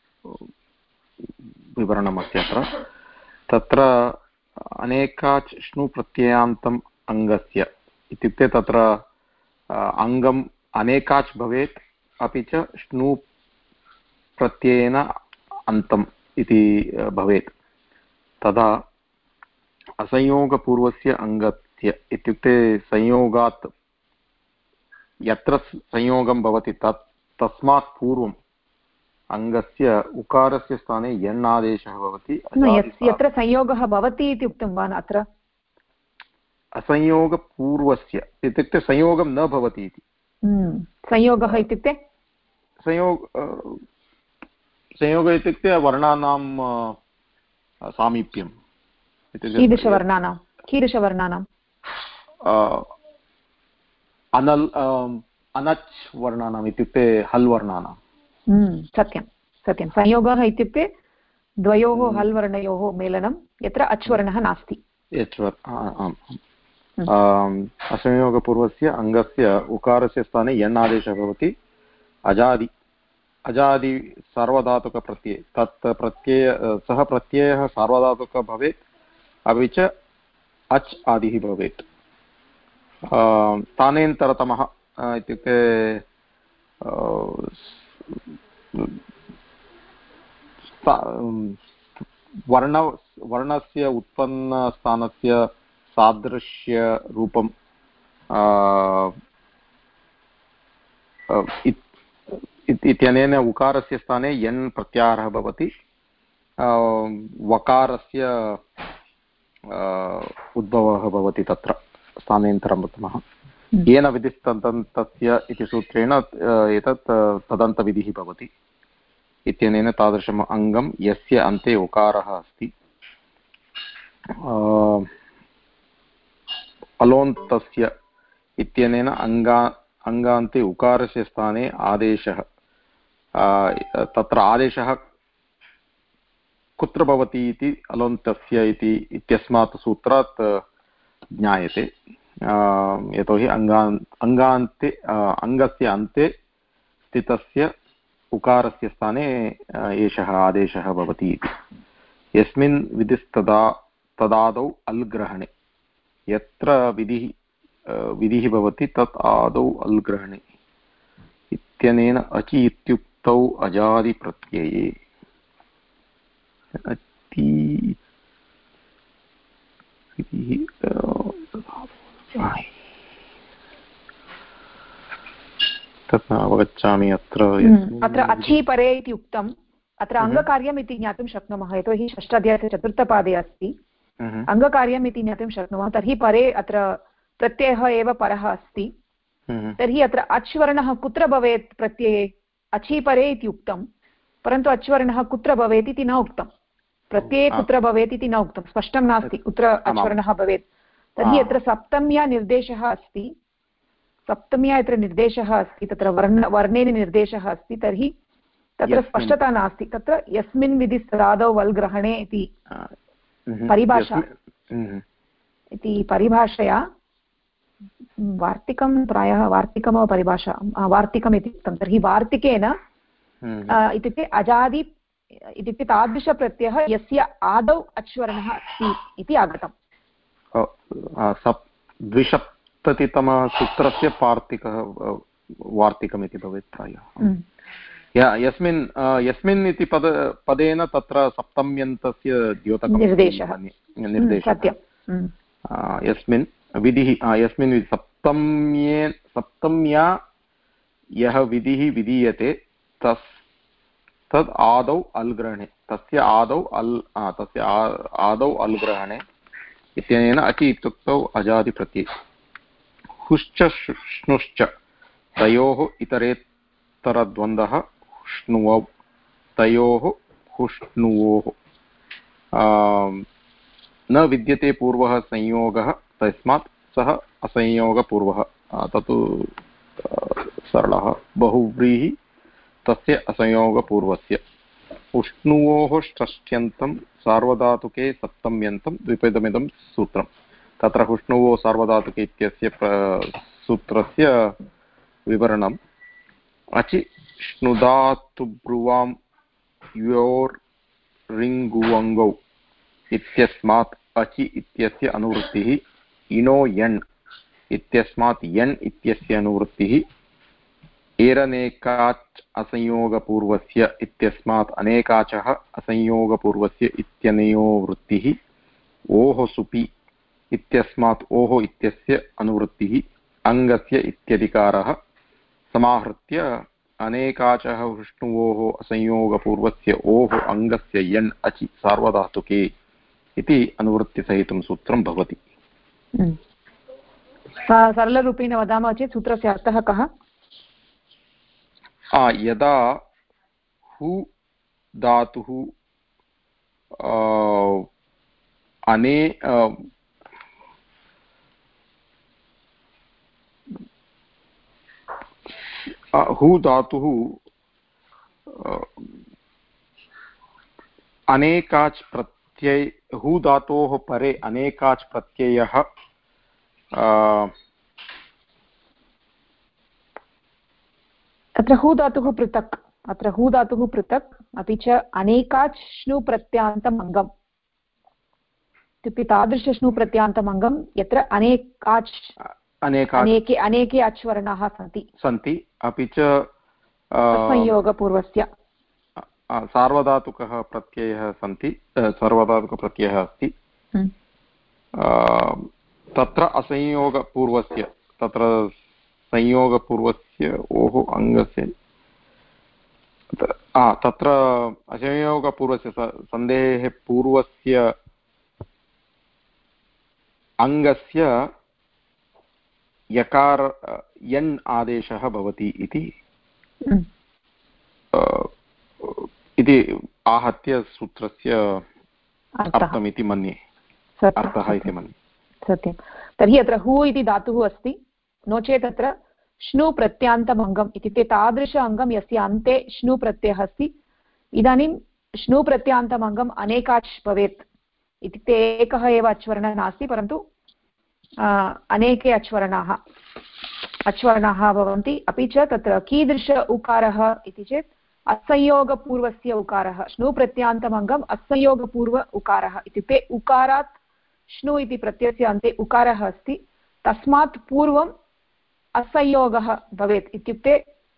विवरणमस्ति। तत्र अनेकाच् श्नु प्रत्ययान्तम् अङ्गस्य इत्युक्ते तत्र अङ्गम् अनेकाच् भवेत् अपि च श्नु प्रत्ययेन अन्तम् इति भवेत्। तदा असंयोगपूर्वस्य अङ्गस्य इत्युक्ते संयोगात् यत्र संयोगं भवति तस्मात् पूर्वम् अङ्गस्य उकारस्य स्थाने यण् आदेशः भवति। यत्र संयोगः भवति इति उक्तं वा अत्र? असंयोगपूर्वस्य इत्युक्ते संयोगं न भवति इति। संयोगः इत्युक्ते संयोग इत्युक्ते वर्णानां सामीप्यं। कीदृशवर्णानां? अनच् वर्णानाम् इत्युक्ते हल् वर्णानां। सत्यं सत्यं। संयोगः इत्युक्ते द्वयोः हल् वर्णयोः मेलनं यत्र अच् वर्णः नास्ति। असंयोगपूर्वस्य अङ्गस्य उकारस्य स्थाने यण् आदेशः भवति अजादि सार्वधातुकप्रत्यये। तत् सः प्रत्ययः सार्वधातुकः भवेत् अपि च अच् आदिः भवेत्। स्थानेन्तरतमः इत्युक्ते वर्णस्य उत्पन्नस्थानस्य सादृश्यरूपं इत्यनेन उकारस्य स्थाने यन् प्रत्याहारः भवति। वकारस्य उद्भवः भवति तत्र स्थानेन्तरतमः। येन विधिस्तदन्तस्य इति सूत्रेण एतत् तदन्तविधिः भवति इत्यनेन तादृशम् अङ्गं यस्य अन्ते उकारः अस्ति अलोन्तस्य इत्यनेन अङ्गान्ते उकारस्य स्थाने आदेशः। तत्र आदेशः कुत्र भवति इति अलोन्तस्य इत्यस्मात् सूत्रात् ज्ञायते। यतोहि अङ्गस्य अन्ते स्थितस्य उकारस्य स्थाने एषः आदेशः भवति इति। यस्मिन् तदादौ अल् ग्रहणे यत्र विधिः भवति तत् आदौ अल् ग्रहणे इत्यनेन अचि इत्युक्तौ अजादिप्रत्यये तत् न अवगच्छामि। अत्र अचि परे इति उक्तम्। अत्र अङ्गकार्यम् इति ज्ञातुं शक्नुमः यतोहि षष्ठाध्यायस्य चतुर्थपादे अस्ति। अङ्गकार्यम् इति ज्ञातुं शक्नुमः। तर्हि परे अत्र प्रत्ययः एव परः अस्ति। तर्हि अत्र अच् वर्णः कुत्र भवेत् प्रत्यये? अचि परे इति उक्तं, परन्तु अच् वर्णः कुत्र भवेत् इति न उक्तं। प्रत्यये कुत्र भवेत् इति न उक्तं, स्पष्टं नास्ति कुत्र अच् वर्णः भवेत्। तर्हि अत्र सप्तम्या निर्देशः अस्ति। सप्तम्या यत्र निर्देशः अस्ति तत्र वर्णेन निर्देशः अस्ति। तर्हि तत्र स्पष्टता नास्ति। तत्र यस्मिन् विधिस्तदादौ वल् ग्रहणे इति परिभाषा इति परिभाषया वार्तिकं प्रायः वार्तिकमेव परिभाषा वार्तिकम् इति उक्तं। तर्हि वार्तिकेन इत्युक्ते अजादि इत्युक्ते तादृशप्रत्ययः यस्य आदौ अच् वर्णः अस्ति इति आगतम्। द्विसप्ततितमसूत्रस्य वार्तिकमिति भवेत् प्रायः। यस्मिन् इति पदेन तत्र सप्तम्यन्तस्य द्योतकं निर्देशः। यस्मिन् विधिः यस्मिन् सप्तम्या यः विधिः विधीयते तद् आदौ अल् ग्रहणे तस्य आदौ अल् ग्रहणे इत्यनेन अचि इत्युक्तौ अजादिप्रत्यये। हुश्च श्नुश्च तयोः इतरेतरद्वन्द्वः श्नुवौ तयोः हुष्णुवोः न विद्यते पूर्वः संयोगः तस्मात् सः असंयोगपूर्वः तत् सरलः बहुव्रीहि तस्य असंयोगपूर्वस्य उष्णुवोः षष्ट्यन्तं सार्वधातुके सप्तम्यन्तं द्विपदमिदं सूत्रं तत्र उष्णुवो सार्वधातुके इत्यस्य सूत्रस्य विवरणम् अचि श्नुदातुब्रुवां योर् रिङ्गुवङ्गौ इत्यस्मात् अचि इत्यस्य अनुवृत्तिः इनो यण् इत्यस्मात् यण् इत्यस्य अनुवृत्तिः एरनेकाच् असंयोगपूर्वस्य इत्यस्मात् अनेकाचः असंयोगपूर्वस्य इत्यनयो वृत्तिः ओः सुपि इत्यस्मात् ओः इत्यस्य अनुवृत्तिः अङ्गस्य इत्यधिकारः समाहृत्य अनेकाचः विष्णुवोः असंयोगपूर्वस्य ओः अङ्गस्य यण् अचि सार्वधातुके इति अनुवृत्तिसहितं सूत्रं भवति। सरलरूपेण वदामः चेत् सूत्रस्य अर्थः कः? यदा हु धातुः हु धातुः अनेकाच् प्रत्यय हु धातोः परे अनेकाच् प्रत्ययः अत्र हु धातुः पृथक् अपि च अनेकाच् श्नु प्रत्यान्तम् अङ्गम् इत्युक्ते तादृशश्नु प्रत्यान्तम् अङ्गं यत्र अनेके अच्वर्णाः सन्ति अपि च संयोगपूर्वस्य सार्वधातुकः प्रत्ययः अस्ति तत्र असंयोगपूर्वस्य संयोगपूर्वस्य ओः अङ्गस्य तत्र असंयोगपूर्वस्य सन्धेः पूर्वस्य अङ्गस्य यकार यण् आदेशः भवति इति आहत्य सूत्रस्य अर्थमिति मन्ये अर्थः इति मन्ये। सत्यं। तर्हि अत्र हु इति धातुः अस्ति, नो चेत् अत्र श्नु प्रत्यान्तम् अङ्गम् इत्युक्ते तादृश अङ्गं यस्य अन्ते श्नु प्रत्ययः अस्ति। इदानीं श्नु प्रत्यान्तम् अङ्गम् अनेकाच् भवेत् इत्युक्ते एकः एव अच्वर्णः नास्ति, परन्तु अनेके अच्वर्णाः भवन्ति। अपि च तत्र कीदृश उकारः इति चेत् असंयोगपूर्वस्य उकारः। श्नु प्रत्यान्तम् अङ्गम् असंयोगपूर्व उकारः इत्युक्ते उकारात् श्नु इति प्रत्ययस्य अन्ते उकारः अस्ति, तस्मात् पूर्वम् असंयोगः भवेत् इत्युक्ते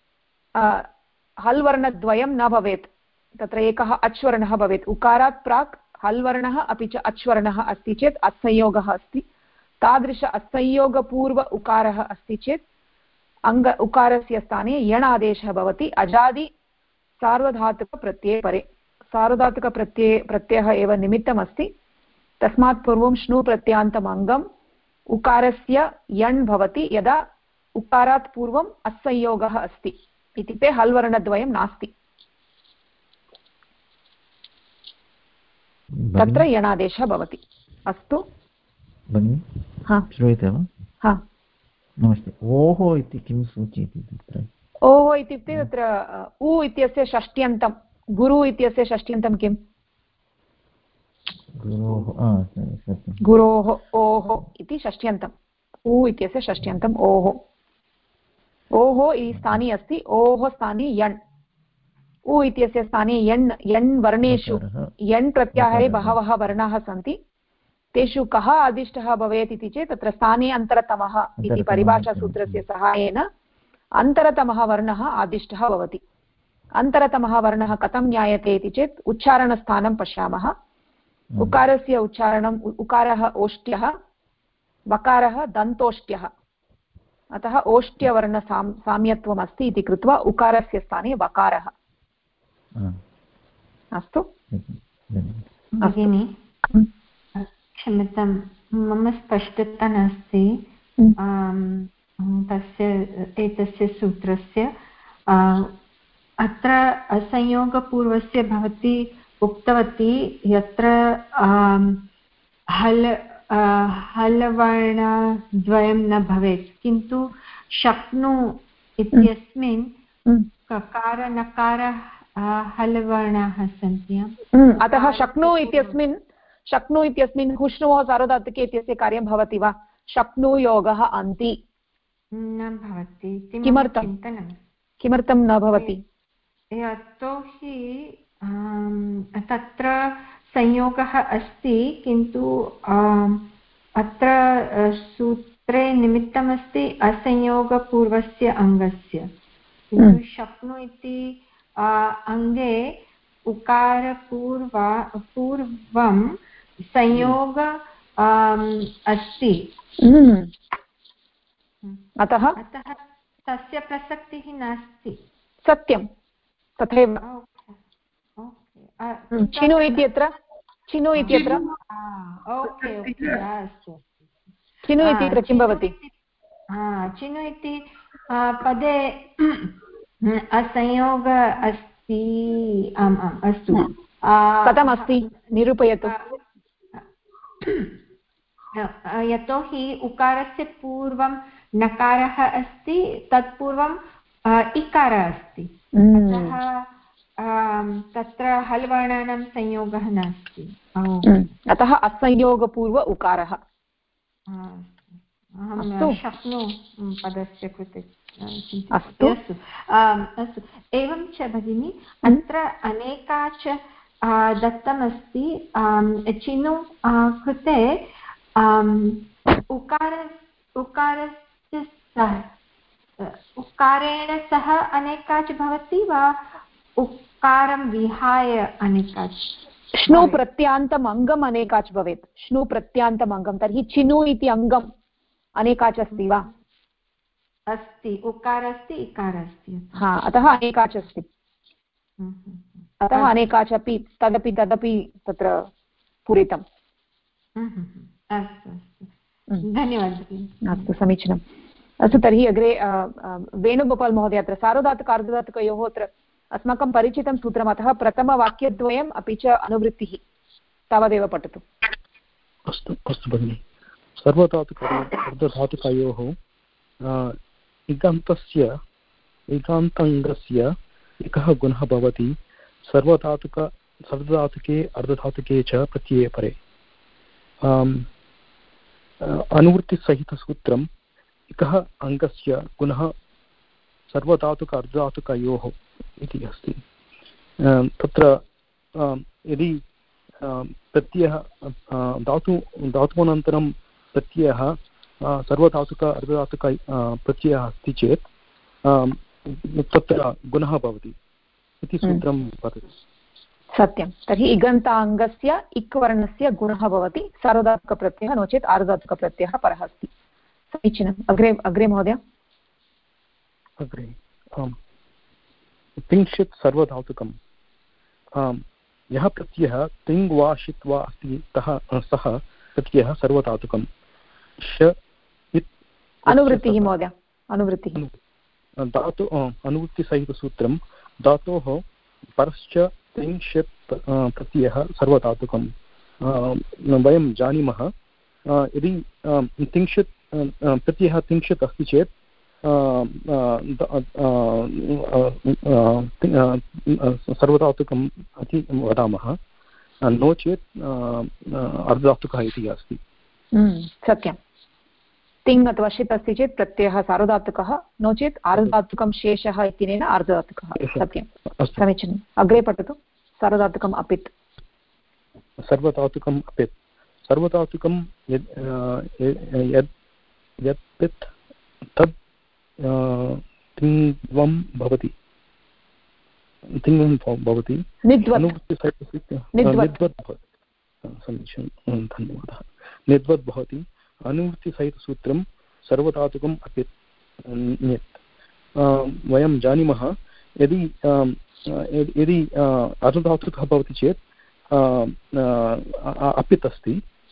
हल् वर्णद्वयं न भवेत्, तत्र एकः अच्वर्णः भवेत्। उकारात् प्राक् हल् वर्णः अपि च अच्वर्णः अस्ति चेत् असंयोगः अस्ति। तादृश असंयोगपूर्व उकारः अस्ति चेत् उकारस्य स्थाने यण् आदेशः भवति अजादि सार्वधातुकप्रत्यये परे। सार्वधातुकप्रत्ययः एव निमित्तमस्ति, तस्मात् पूर्वं श्नु प्रत्यान्तम् अङ्गम् उकारस्य यण् भवति यदा उकारात् पूर्वम् असंयोगः अस्ति, इत्युक्ते हल् वर्णद्वयं नास्ति, तत्र यणादेशः भवति। अस्तु भगिनि, श्रूयते वा? नमस्ते। ओः इति किं सूचयति तत्र? ओः इत्युक्ते तत्र उ इत्यस्य षष्ट्यन्तं, गुरु इत्यस्य षष्ट्यन्तं किम्? गुरोः ओः इति षष्ट्यन्तम्, उ इत्यस्य षष्ट्यन्तम् ओः। ओः इति स्थाने अस्ति, ओः स्थाने यण्। उ इत्यस्य स्थाने यण् वर्णेषु यण् प्रत्याहारे बहवः वर्णाः सन्ति, तेषु कः आदिष्टः भवेत् इति चेत् तत्र स्थाने अन्तरतमः इति परिभाषासूत्रस्य सहायेन अन्तरतमः वर्णः आदिष्टः भवति। अन्तरतमः वर्णः कथं ज्ञायते इति चेत् उच्चारणस्थानं पश्यामः। उकारस्य उच्चारणम् उकारः ओष्ट्यः, वकारः दन्तोष्ट्यः, अतः ओष्ट्यवर्णसाम्यत्वम् अस्ति इति कृत्वा उकारस्य स्थाने वकारः। अस्तु भगिनि, क्षम्यतां, मम स्पष्टता नास्ति एतस्य सूत्रस्य। अत्र असंयोगपूर्वस्य भवती उक्तवती यत्र हल् हलवर्णद्वयं न भवेत् किन्तु शक्नु इत्यस्मिन् ककार नकार हलवर्णाः सन्ति अतः शक्नु इत्यस्मिन् हुष्णोः सार्वधातुके इत्यस्य कार्यं भवति वा शक्नुयोगः अन्ति न भवति किमर्थं न भवति यतोहि तत्र संयोगः अस्ति किन्तु अत्र सूत्रे निमित्तमस्ति असंयोगपूर्वस्य अङ्गस्य किन्तु शक्नु इति अङ्गे उकारपूर्वं संयोग अस्ति अतः तस्य प्रसक्तिः नास्ति सत्यं तथैव चिनु इत्यत्र चिनु इत्यत्र किं भवति चिनु इति पदे असंयोग अस्ति आम् आम् अस्तु कथमस्ति निरूपयतु यतोहि उकारस्य पूर्वं नकारः अस्ति तत्पूर्वं इकारः अस्ति अतः तत्र हल्वर्णानां संयोगः नास्ति अतः असंयोगपूर्व उकारः अहं शक्नु पदस्य कृते अस्तु अस्तु एवं च भगिनि अत्र अनेका च दत्तमस्ति चिनु कृते उकारेण सह अनेका च भवति वा उकारं विहाय अनेका च श्नु प्रत्यान्तम् अङ्गम् अनेकाच् भवेत् श्नु प्रत्यान्तम् अङ्गं तर्हि चिनु इति अङ्गम् अनेकाच् अस्ति वा अस्ति उकार अस्ति इकार अस्ति हा अतः अनेकाच् अस्ति अतः अनेकाच् अपि तदपि तत्र पूरितम् अस्तु अस्तु धन्यवादः अस्तु समीचीनम् अस्तु तर्हि अग्रे वेणुगोपाल् महोदय अत्र सार्वधातुक अर्धधातुकयोः अत्र अस्माकं परिचितं सूत्रम् अतः प्रथमवाक्यद्वयम् अपि च अनुवृत्तिः तावदेव पठतु अस्तु अस्तु भगिनि सर्वधातुक अर्धधातुकयोः इगान्तङ्गस्य एकः गुणः भवति सर्वधातुके अर्धधातुके च प्रत्यये परे अनुवृत्तिसहितसूत्रम् एकः अङ्गस्य गुणः सर्वधातुक अर्धधातुकयोः इति अस्ति तत्र यदि प्रत्ययः धातुवनन्तरं प्रत्ययः सर्वधातुक अर्धधातुक प्रत्ययः अस्ति चेत् तत्र गुणः भवति इति सूत्रं वदति सत्यं तर्हि इगन्ताङ्गस्य इक् वर्णस्य गुणः भवति सार्वधातुकप्रत्ययः नो चेत् आर्धधातुकप्रत्ययः परः अस्ति समीचीनम् अग्रे महोदय अग्रे तिङ्क्षित् सर्वधातुकं यः प्रत्ययः तिङ् वा षित् वा अस्ति सः प्रत्ययः सर्वधातुकं अनुवृत्तिः महोदय अनुवृत्तिः धातु अनुवृत्तिसहितसूत्रं धातोः परश्च तिङ्क्षित् प्रत्ययः सर्वधातुकं वयं जानीमः यदि तिङ्क्षित् प्रत्ययः तिङ्क्षित् अस्ति चेत् सर्वधातुकम् इति वदामः नो चेत् अर्धधातुकः इति अस्ति सत्यं तिङ् अथवा षित् अस्ति चेत् प्रत्ययः सार्वधातुकः नो चेत् आर्धधातुकं शेषः इत्यनेन आर्धधातुकः सत्यं समीचीनम् अग्रे पठतु सार्वधातुकम् अपित् सर्वधातुकम् अपित् सर्वधातुकं यत् पित् तद् तिङ्वं भवति समीचीनं धन्यवादः निद्वत् भवति अनुवृत्तिसहितसूत्रं सर्वधातुकम् अपित् वयं जानीमः यदि अर्धधातुकः भवति चेत् अपित् अस्ति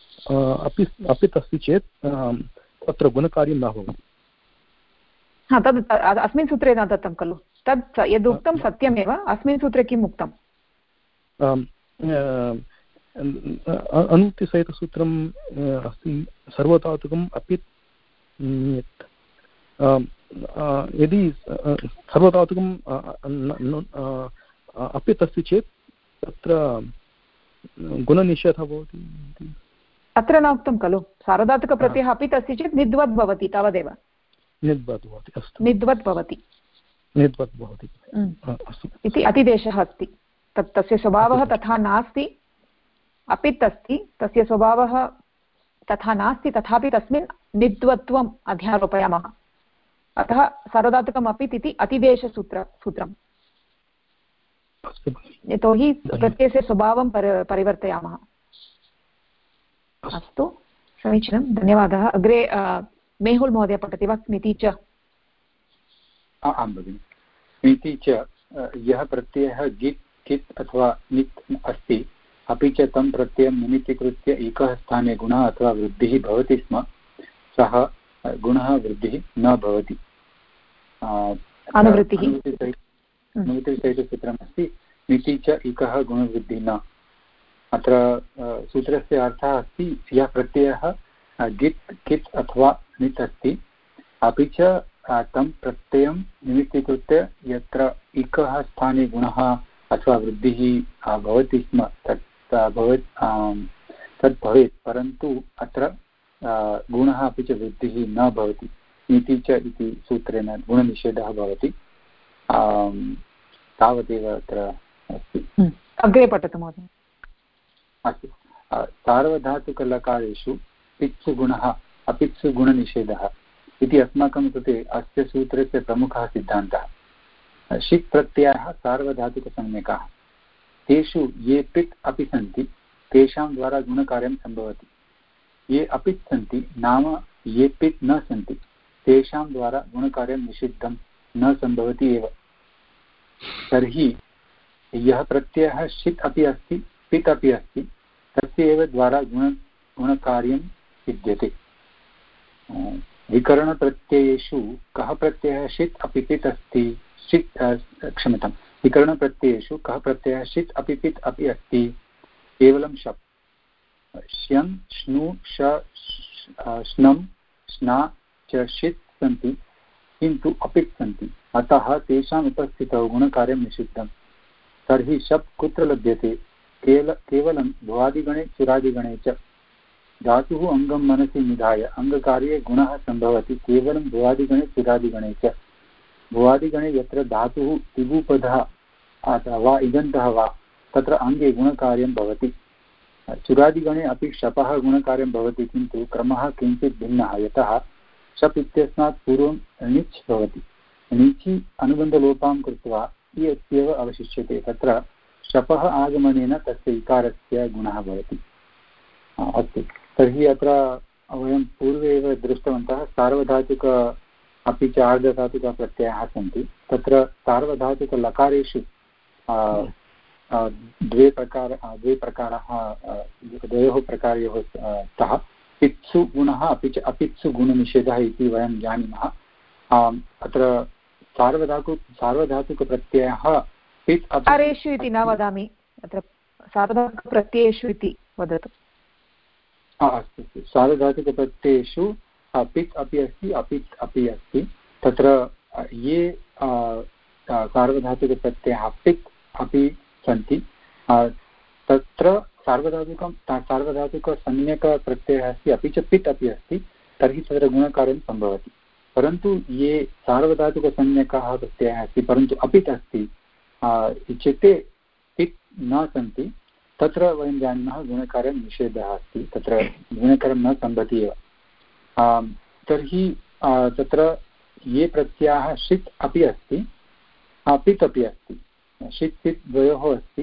चेत् तत्र गुणकार्यं न भवति हा तद् अस्मिन् सूत्रे न दत्तं खलु तत् यदुक्तं सत्यमेव अस्मिन् सूत्रे किम् उक्तं अनुक्तिसहितसूत्रम् अस्ति सर्वधातुकम् अपित् नियत्। यदि सर्वधातुकम् अपित् अस्ति चेत् तत्र गुणनिषेधः भवति। अत्र न उक्तं खलु सार्वधातुकप्रत्ययः अपित् अस्ति चेत् निद्वत् भवति तावदेव। निद्वत् भवति, अस्तु, निद्वत् भवति, निद्वत् भवति इति अतिदेशः अस्ति। तस्य स्वभावः तथा नास्ति, अपित् अस्ति, तस्य स्वभावः तथा नास्ति, तथापि तस्मिन् निद्वत्वम् अध्यारोपयामः। अतः सार्वधातुकम् अपित् इति अतिदेशसूत्रम्। यतोहि प्रत्ययस्य स्वभावं परिवर्तयामः। अस्तु, समीचीनं, धन्यवादः। अग्रे मेहुल् महोदय पठति वा? स्मृति च। आं भगिनि। स्मृति च यः प्रत्ययः गित् कित् अथवा नित् अस्ति अपि च तं प्रत्ययं निमित्तीकृत्य एकः स्थाने गुणः अथवा वृद्धिः भवति स्म, सः गुणः वृद्धिः न भवति। अनुवृत्तिसहितसूत्रमस्ति स्मृति च इकः गुणवृद्धिः न। अत्र सूत्रस्य अर्थः अस्ति यः प्रत्ययः गित् कित् अथवा नित् अस्ति अपि च तं प्रत्ययं निमित्तीकृत्य यत्र इकः स्थाने गुणः अथवा वृद्धिः भवति स्म तत् भवेत्, परन्तु अत्र गुणः अपि च वृद्धिः न भवति। नीति च इति सूत्रेण गुणनिषेधः भवति। तावदेव अत्र अस्ति। अग्रे पठतु महोदय। अस्तु, सार्वधातुकलकारेषु पित्सु गुणः अपित्सु गुणनिषेधः इति अस्माकं कृते अस्य सूत्रस्य प्रमुखः सिद्धान्तः। षित् प्रत्ययाः सार्वधातुकसंज्ञकाः, तेषु ये पित् अपि सन्ति तेषां द्वारा गुणकार्यं सम्भवति। ये अपित् सन्ति नाम ये पित् न सन्ति तेषां द्वारा गुणकार्यं निषिद्धं न सम्भवति एव। तर्हि यः प्रत्ययः षित् अपि अस्ति पित् अपि अस्ति तस्य एव द्वारा गुणकार्यं सिद्ध्यते। विकरणप्रत्ययेषु कः प्रत्ययः षित् अपि पित् अस्ति? क्षम्यतां, विकरणप्रत्ययेषु कः प्रत्ययः षित् अपि पित् अपि अस्ति? केवलं शप्। श्यन् श्नु श श्नं श्ना च षित् सन्ति किन्तु अपित् सन्ति, अतः तेषाम् उपस्थितौ गुणकार्यं निषिद्धम्। तर्हि शप् कुत्र लभ्यते? केवलं भुवादिगणे चुरादिगणे च। धातुः अङ्गं मनसि निधाय अङ्गकार्ये गुणः सम्भवति केवलं भुवादिगणे चुरादिगणे च। भुवादिगणे यत्र धातुः तिगुपदः वा इगन्तः वा तत्र अङ्गे गुणकार्यं भवति। चुरादिगणे अपि शपः गुणकार्यं भवति, किन्तु क्रमः किञ्चित् भिन्नः, यतः शप् इत्यस्मात् पूर्वं णिच् भवति। णिचि अनुबन्धलोपां कृत्वा इ इत्येव अवशिष्यते। तत्र शपः आगमनेन तस्य इकारस्य गुणः भवति। अस्तु, तर्हि अत्र वयं पूर्वे एव दृष्टवन्तः सार्वधातुक अपि च आर्धधातुकप्रत्ययाः सन्ति। तत्र सार्वधातुकलकारेषु द्वयोः प्रकारयोः स्तः पित्सु गुणः अपि च अपित्सु गुणनिषेधः इति वयं जानीमः। अत्र सार्वधातुकप्रत्ययः पित् प्रकारेषु इति न वदामि, अत्र सार्वधातुकप्रत्ययेषु इति वदतु। अस्तु, सार्वधातुकप्रत्ययेषु पित् अपि अस्ति अपित् अपि अस्ति। तत्र ये सार्वधातुकप्रत्ययाः पित् अपि सन्ति तत्र सार्वधातुकसंज्ञकप्रत्ययः अस्ति अपि च पित् अपि अस्ति, तर्हि तत्र गुणकार्यं सम्भवति। परन्तु ये सार्वधातुकसंज्ञकाः प्रत्ययाः अस्ति परन्तु अपित् अस्ति इत्युक्ते पित् न सन्ति, तत्र वयं जानीमः गुणकार्यं निषेधः अस्ति, तत्र गुणकार्यं न सम्भवति एव। तर्हि तत्र ये प्रत्ययाः षित् अपि अस्ति पित् अपि अस्ति, षित् पित् द्वयोः अस्ति,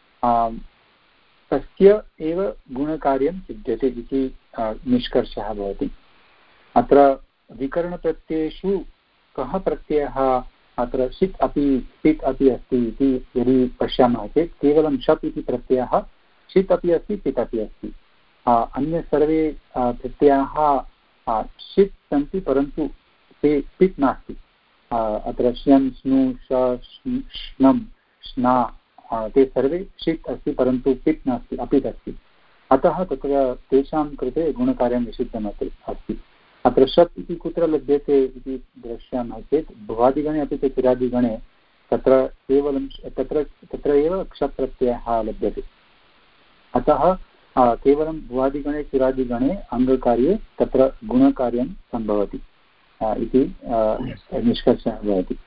तस्य एव गुणकार्यं सिद्ध्यते इति निष्कर्षः भवति। अत्र विकरणप्रत्ययेषु कः प्रत्ययः अत्र षित् अपि पित् अपि अस्ति इति यदि पश्यामः चेत् केवलं शप् इति प्रत्ययः षित् अपि अस्ति पित् अपि अस्ति। अन्य सर्वे प्रत्ययाः षित् सन्ति परन्तु ते पित् नास्ति। अत्र श्यन् स्नु श श्नं श्ना ते सर्वे षित् अस्ति परन्तु पित् नास्ति, अपित् अस्ति। अतः तत्र तेषां कृते गुणकार्यं निषिद्धम् अस्ति। अत्र शप् इति कुत्र लभ्यते इति द्रक्ष्यामः चेत् भुवादिगणे अपि च चिरादिगणे तत्र केवलं तत्र एव क्षप् प्रत्ययः लभ्यते। अतः केवलं भुवादिगणे चिरादिगणे अङ्गकार्ये तत्र गुणकार्यं सम्भवति इति निष्कर्षः भवति।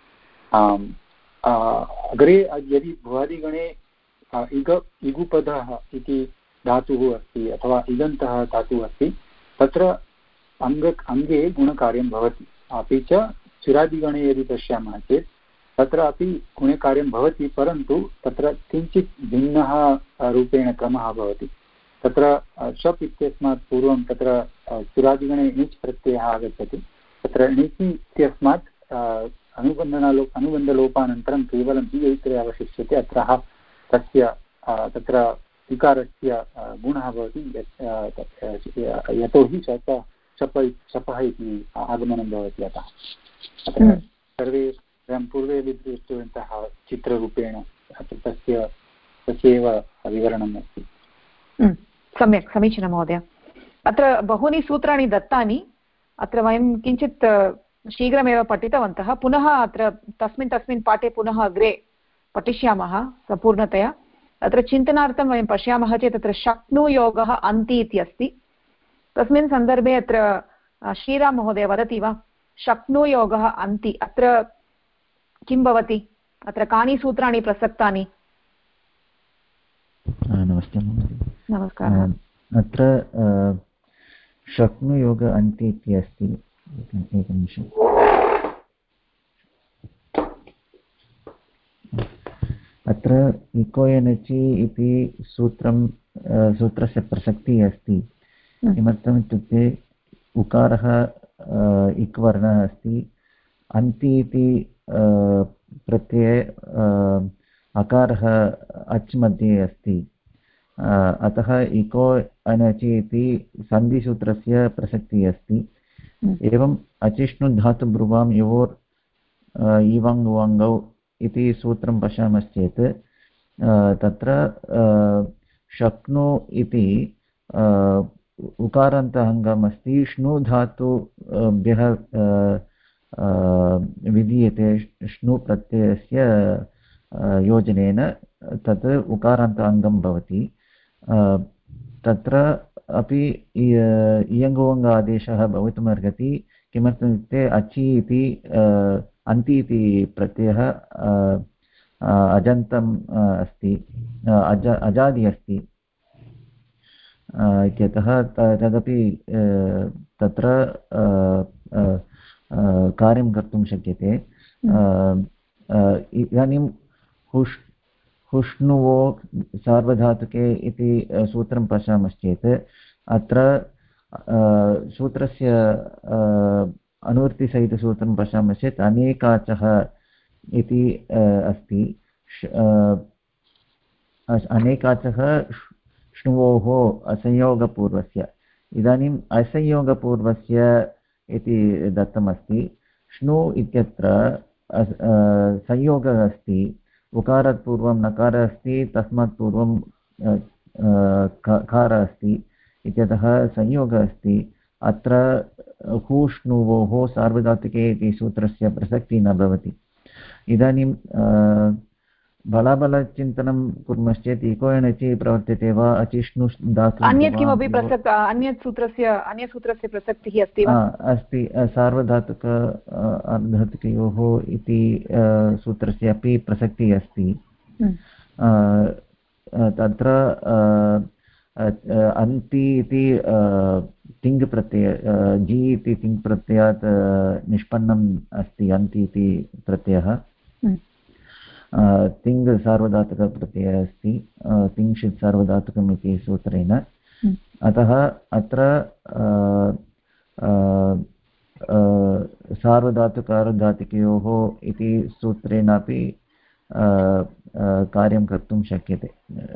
अग्रे यदि भुवादिगणे इगुपदः इति धातुः अस्ति अथवा इगन्तः धातुः अस्ति तत्र अङ्गे गुणकार्यं भवति। अपि च चिरादिगणे यदि पश्यामः चेत् तत्र अपि गुणकार्यं भवति, परन्तु तत्र किञ्चित् भिन्नः रूपेण क्रमः भवति। तत्र शप् इत्यस्मात् पूर्वं तत्र चिरादिगणे णिच् प्रत्ययः आगच्छति। तत्र णिच् इत्यस्मात् अनुबन्धलोपानन्तरं केवलम् इ ऐत्रे अवशिष्यते। अत्र तस्य तत्र इकारस्य गुणः भवति, यतोहि शपः इति आगमनं भवति। अतः अत्र सर्वे वयं पूर्वे दृष्टवन्तः चित्ररूपेण तस्यैव विवरणम् अस्ति। सम्यक्, समीचीनं महोदय। अत्र बहूनि सूत्राणि दत्तानि, अत्र वयं किञ्चित् शीघ्रमेव पठितवन्तः। पुनः अत्र तस्मिन् पाठे पुनः अग्रे पठिष्यामः सम्पूर्णतया। अत्र चिन्तनार्थं वयं पश्यामः चेत् तत्र शक्नुयोगः अन्ति इति अस्ति। तस्मिन् सन्दर्भे अत्र श्रीराम महोदय वदति वा? शक्नुयोगः अन्ति अत्र किं भवति? अत्र कानि सूत्राणि प्रसक्तानि? नमस्ते महोदय। नमस्कारः। अत्र शक्नुयोग अन्ति इति अस्ति। एकनिमिषम्। अत्र इको एनचि इति सूत्रस्य प्रसक्तिः अस्ति। किमर्थम् इत्युक्ते उकारः इक् वर्णः अस्ति, अन्ति इति प्रत्यये अकारः अच् मध्ये अस्ति। अतः इको अनचि इति सन्धिसूत्रस्य प्रसक्तिः अस्ति। एवम् अचिष्णुधातुब्रुवां योर् इवङ् वङ्गौ इति सूत्रं पश्यामश्चेत् तत्र शक्नु इति उकारान्त अङ्गम् अस्ति। श्नु धातुभ्यः विधीयते श्नु प्रत्ययस्य योजनेन तत् उकारान्त अङ्गं भवति। तत्र अपि इयङ्गुवङ्ग आदेशः भवितुमर्हति। किमर्थमित्युक्ते अचि इति अन्ति इति प्रत्ययः अजन्तम् अस्ति, अजादि अस्ति इत्यतः तदपि तत्र कार्यं कर्तुं शक्यते। इदानीं हुष्णुवो सार्वधातुके इति सूत्रं पश्यामश्चेत् अत्र सूत्रस्य अनुवृत्तिसहितसूत्रं पश्यामश्चेत् अनेकाचः इति अस्ति। अनेकाचः श्नुवोः असंयोगपूर्वस्य। इदानीम् असंयोगपूर्वस्य इति दत्तमस्ति। श्नु इत्यत्र संयोगः अस्ति। उकारात् पूर्वं नकारः अस्ति, तस्मात् पूर्वं कारः अस्ति इत्यतः संयोगः अस्ति। अत्र हुष्णुवोः सार्वधातुके इति सूत्रस्य प्रसक्तिः न भवति। इदानीं बलाबलचिन्तनं कुर्मश्चेत् इको एनचि प्रवर्तते वा अचिष्णु धातु अन्यत् किमपि अन्यत् सूत्रस्य प्रसक्तिः अस्ति वा? अस्ति। सार्वधातुक अर्धधातुकयोः इति सूत्रस्य अपि प्रसक्तिः अस्ति। तत्र अन्ति इति तिङ् प्रत्यय जि इति तिङ् प्रत्ययात् निष्पन्नम् अस्ति। अन्ति इति प्रत्ययः तिङ् सार्वधातुकप्रत्ययः अस्ति, तिङ्क्षित् सार्वधातुकम् इति सूत्रेण। अतः अत्र सार्वधातुकार्धधातुकयोः इति सूत्रेणापि कार्यं कर्तुं शक्यते।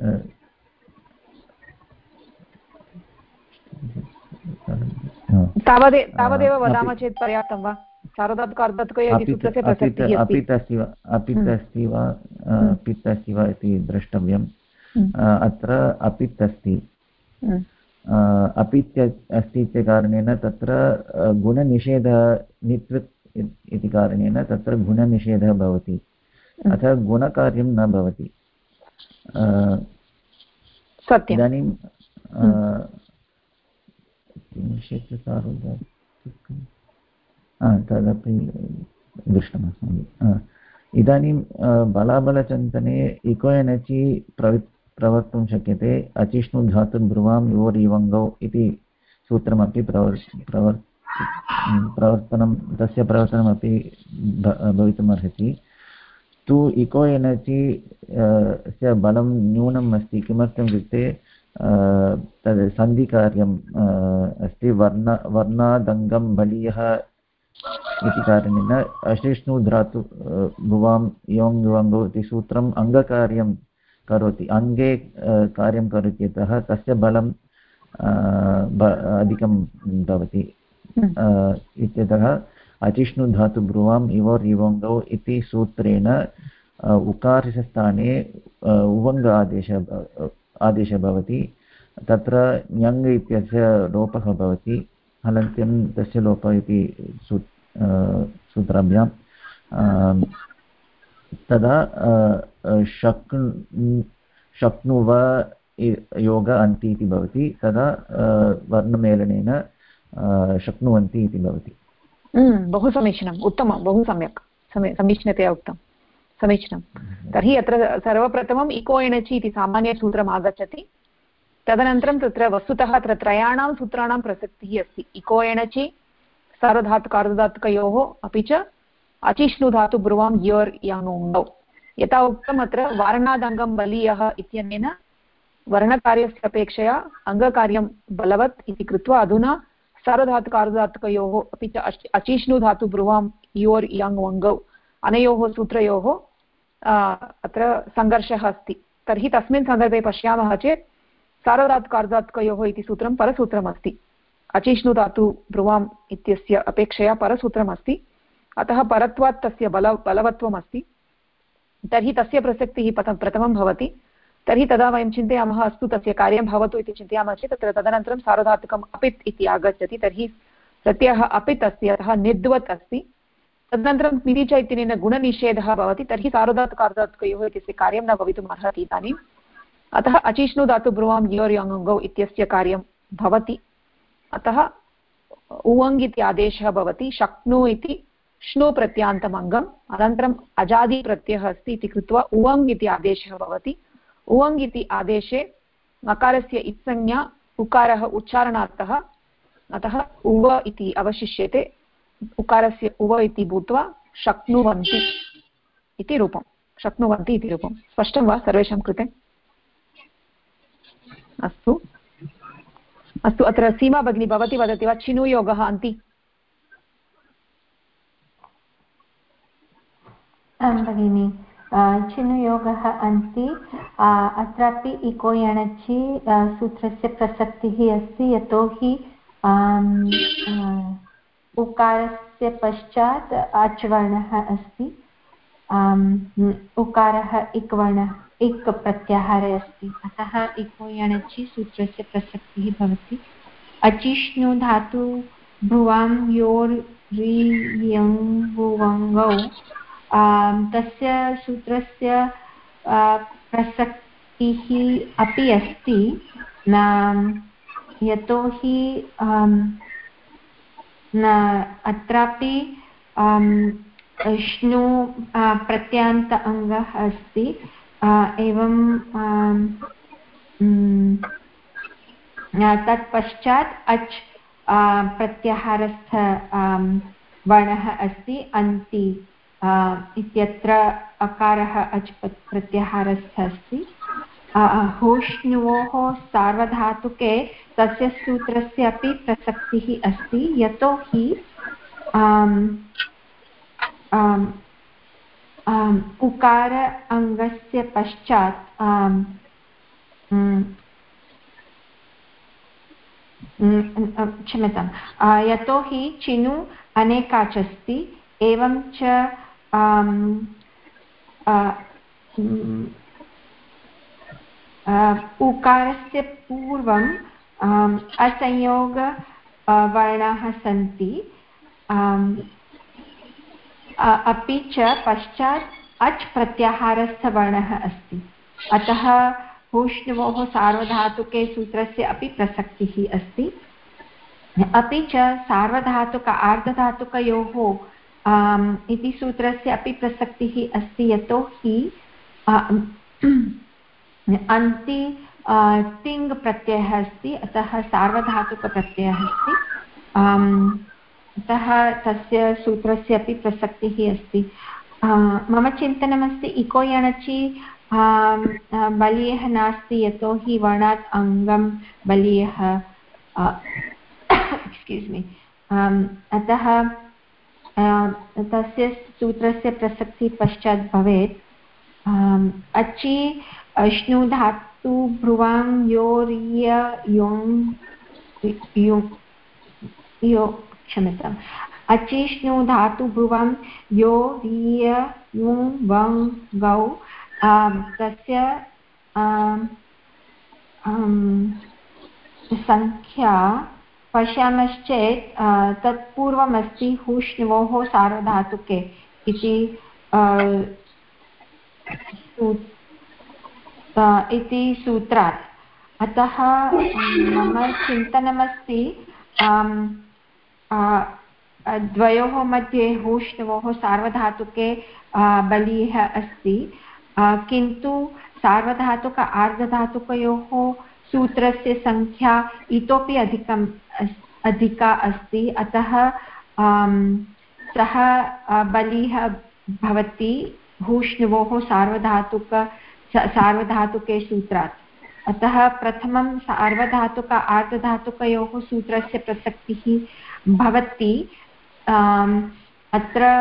तावदेव वदामः चेत् पर्याप्तं वा? सार्वधातुकार्धधातुकयोः इति सूत्रस्य प्रसक्तिः अस्ति। अस्ति वा इति द्रष्टव्यम्। अत्र अपित् अस्ति। अपित्य अस्ति इति कारणेन तत्र गुणनिषेधः नित्वत् इति कारणेन तत्र गुणनिषेधः भवति, अतः गुणकार्यं न भवति। इदानीं तदपि दृष्टमस्माभिः। इदानीं बलाबलचिन्तने इको एनचि प्रवक्तुं शक्यते। अचिष्णु धातु ब्रुवां योरिवङ्गौ इति सूत्रमपि तस्य प्रवर्तनमपि भवितुमर्हति। तु इको एनचि स्य बलं न्यूनम् अस्ति। किमर्थम् इत्युक्ते तद् सन्धिकार्यम् अस्ति। वर्णादङ्गं बलीयः इति कारणेन अशिष्णु धातु भुवां योङ् युवङ्गौ इति सूत्रम् अङ्गकार्यं करोति, अङ्गे कार्यं करोति, यतः तस्य बलं अधिकं भवति इत्यतः अचिष्णु धातु ब्रुवां इवोर् युवङ्गौ इति सूत्रेण उकारस्य स्थाने उवङ्ग आदेशः भवति। तत्र ञङ् इत्यस्य लोपः भवति, हलन्त्यं तस्य लोपः इति सूत्राभ्यां तदा शक्नुव योग अन्ति इति भवति। तदा वर्णमेलनेन शक्नुवन्ति इति भवति। बहु समीचीनम्, उत्तमं, बहु सम्यक्, समीचीनतया उक्तं, समीचीनं। तर्हि अत्र सर्वप्रथमम् इको एणचि इति सामान्यसूत्रम् आगच्छति। तदनन्तरं तत्र वस्तुतः अत्र त्रयाणां सूत्राणां प्रसक्तिः अस्ति। इको एणचि सार्वधातुकार्धधातुकयोः अपि च अचिष्णु धातु ब्रुवां योर् याङौ। यथा उक्तम् अत्र वारणादङ्गं बलीयः इत्यनेन वर्णकार्यस्य अपेक्षया अङ्गकार्यं बलवत् इति कृत्वा अधुना सार्वधातुकार्धधातुकयोः अपि च अचिष्णु धातु ब्रुवां योर् याङ् वङ्गौ अनयोः सूत्रयोः अत्र सङ्घर्षः अस्ति। तर्हि तस्मिन् सन्दर्भे पश्यामः चेत् सार्वधातुकार्धधातुकयोः इति सूत्रं परसूत्रमस्ति। अचिष्णु धातु ब्रुवाम् इत्यस्य अपेक्षया परसूत्रमस्ति, अतः परत्वात् तस्य बलवत्वमस्ति। तर्हि तस्य प्रसक्तिः प्रथमं भवति। तर्हि तदा वयं चिन्तयामः अस्तु तस्य कार्यं भवतु इति चिन्तयामः चेत् तत्र तदनन्तरं सार्वधातुकम् अपित् इति आगच्छति। तर्हि प्रत्ययः अपित् अस्ति, अतः निद्वत् अस्ति। तदनन्तरं मिति च इत्यनेन गुणनिषेधः भवति। तर्हि सार्वधातुकार्धधातुकयोः इत्यस्य कार्यं न भवितुम् अर्हति इदानीम्। अतः अचिष्णु धातु ब्रुवां योर् याङौ इत्यस्य कार्यं भवति। अतः उवङ् इति आदेशः भवति। शक्नु इति श्नु प्रत्यान्तम् अङ्गम्, अनन्तरम् अजादि प्रत्ययः अस्ति इति कृत्वा उवङ् इति आदेशः भवति। उवङ् इति आदेशे मकारस्य इत्संज्ञा उकारः उच्चारणार्थः, अतः उव इति अवशिष्यते। उकारस्य उव इति भूत्वा शक्नुवन्ति इति रूपं, शक्नुवन्ति इति रूपं। स्पष्टं वा सर्वेषां कृते? अस्तु अस्तु। अत्र सीमा भगिनी भवती वदति वा चिनुयोगः अन्ति? आं भगिनि, चिनुयोगः अन्ति। अत्रापि इको एणचि सूत्रस्य प्रसक्तिः अस्ति, यतोहि उकारस्य पश्चात् अच् वर्णः अस्ति। उकारः इक् वर्णः इक् प्रत्याहारे अस्ति, अतः इको एणचि सूत्रस्य प्रसक्तिः भवति। अचिष्णु धातु भ्रुवां योर् ऋयङ्गुवङ्गौ तस्य सूत्रस्य प्रसक्तिः अपि अस्ति, यतोहि अत्रापि श्नु प्रत्यान्त अङ्गः अस्ति। एवं तत्पश्चात् अच् प्रत्याहारस्थ वर्णः अस्ति। अन्ति इत्यत्र अकारः अच् प्रत्याहारस्थ अस्ति। होष्णुवोः सार्वधातुके तस्य सूत्रस्य अपि प्रसक्तिः अस्ति, यतोहि उकार अङ्गस्य पश्चात् क्षम्यतां, यतोहि चिनु अनेकाच् अस्ति। एवं च उकारस्य पूर्वं असंयोग वर्णाः सन्ति अपि च पश्चात् अच् प्रत्याहारस्थवर्णः अस्ति अतः हूष्णुवोः सार्वधातुके सूत्रस्य अपि प्रसक्तिः अस्ति अपि च सार्वधातुक आर्धधातुकयोः इति सूत्रस्य अपि प्रसक्तिः अस्ति यतोहि अन्ति तिङ् प्रत्ययः अस्ति अतः सार्वधातुकप्रत्ययः अस्ति अतः तस्य सूत्रस्य अपि प्रसक्तिः अस्ति मम चिन्तनमस्ति इको यणचि बलीयः नास्ति यतोहि वर्णात् अङ्गं बलीयः एक्स्क्यूस् मी अतः तस्य सूत्रस्य प्रसक्तिः पश्चात् भवेत् अचि अश्नु धातु भ्रुवां योर्य यो क्षम्यताम् अचिष्णु धातु भ्रुवां यो रिय युं वं गौ तस्य संख्या पश्यामश्चेत् तत्पूर्वमस्ति हूष्णुवोः सार्वधातुके इति सूत्रात् अतः मम चिन्तनमस्ति द्वयोः मध्ये हूष्णुवोः सार्वधातुके बलीयः अस्ति किन्तु सार्वधातुक आर्धधातुकयोः सूत्रस्य संख्या इतोपि अधिका अस्ति अतः सः बलीयः भवति हूष्णुवोः सार्वधातुके सूत्रात् अतः प्रथमं सार्वधातुक आर्धधातुकयोः सूत्रस्य प्रसक्तिः भवति अत्र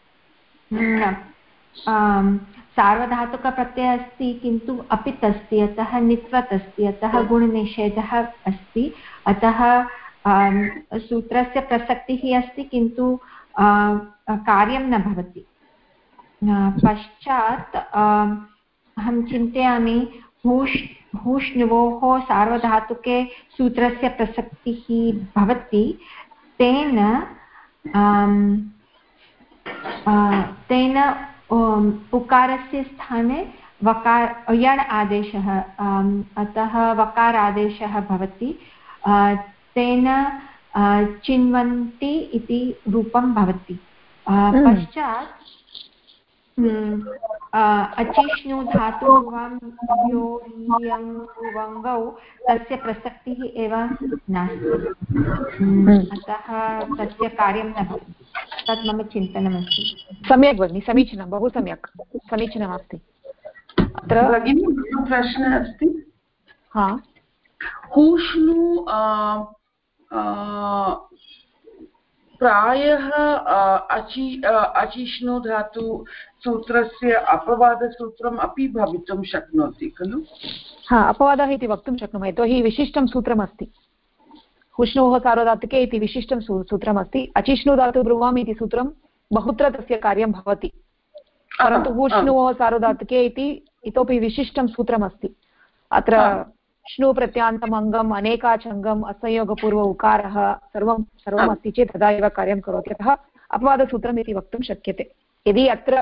सार्वधातुकप्रत्ययः अस्ति किन्तु अपित् अस्ति अतः नित्वत् अस्ति अतः गुणनिषेधः अस्ति अतः सूत्रस्य प्रसक्तिः अस्ति किन्तु कार्यं न भवति पश्चात् अहं चिन्तयामि हूष्णुवोः सार्वधातुके सूत्रस्य प्रसक्तिः भवति तेन उकारस्य स्थाने यण् आदेशः अतः वकार आदेशः भवति तेन चिन्वन्ति इति रूपं भवति पश्चात् अचिष्णु धातु वङ्गौ तस्य प्रसक्तिः एव नास्ति अतः तस्य कार्यं न भवति तत् मम चिन्तनमस्ति सम्यक् भगिनि समीचीनं बहु सम्यक् समीचीनमस्ति अत्र भगिनी प्रश्नः अस्ति हा हूष्णु प्रायः अचिष्णु धातु सूत्रस्य अपवादसूत्रम् अपि भवितुं शक्नोति खलु हा अपवादः इति वक्तुं शक्नुमः यतोहि विशिष्टं सूत्रमस्ति हूष्णोः सार्वधातुके इति विशिष्टं सूत्रमस्ति अचिष्णु धातु ब्रुवाम् इति सूत्रं बहुत्र तस्य कार्यं भवति परन्तु हूष्णोः सार्वधातुके इति इतोपि विशिष्टं सूत्रमस्ति अत्र श्नु प्रत्यान्तम् अङ्गम् अनेकाचङ्गम् असंयोगपूर्व उकारः सर्वम् अस्ति चेत् तदा एव कार्यं करोति अतः अपवादसूत्रम् इति वक्तुं शक्यते यदि अत्र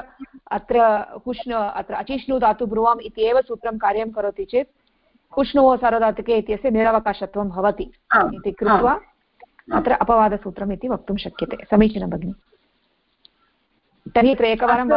अचिष्णु धातु ब्रुवाम् इति एव सूत्रं कार्यं करोति चेत् हूष्णोः सार्वधातुके इत्यस्य निरवकाशत्वं भवति इति कृत्वा अत्र अपवादसूत्रम् इति वक्तुं शक्यते समीचीनं भगिनि तर्हि अत्र एकवारं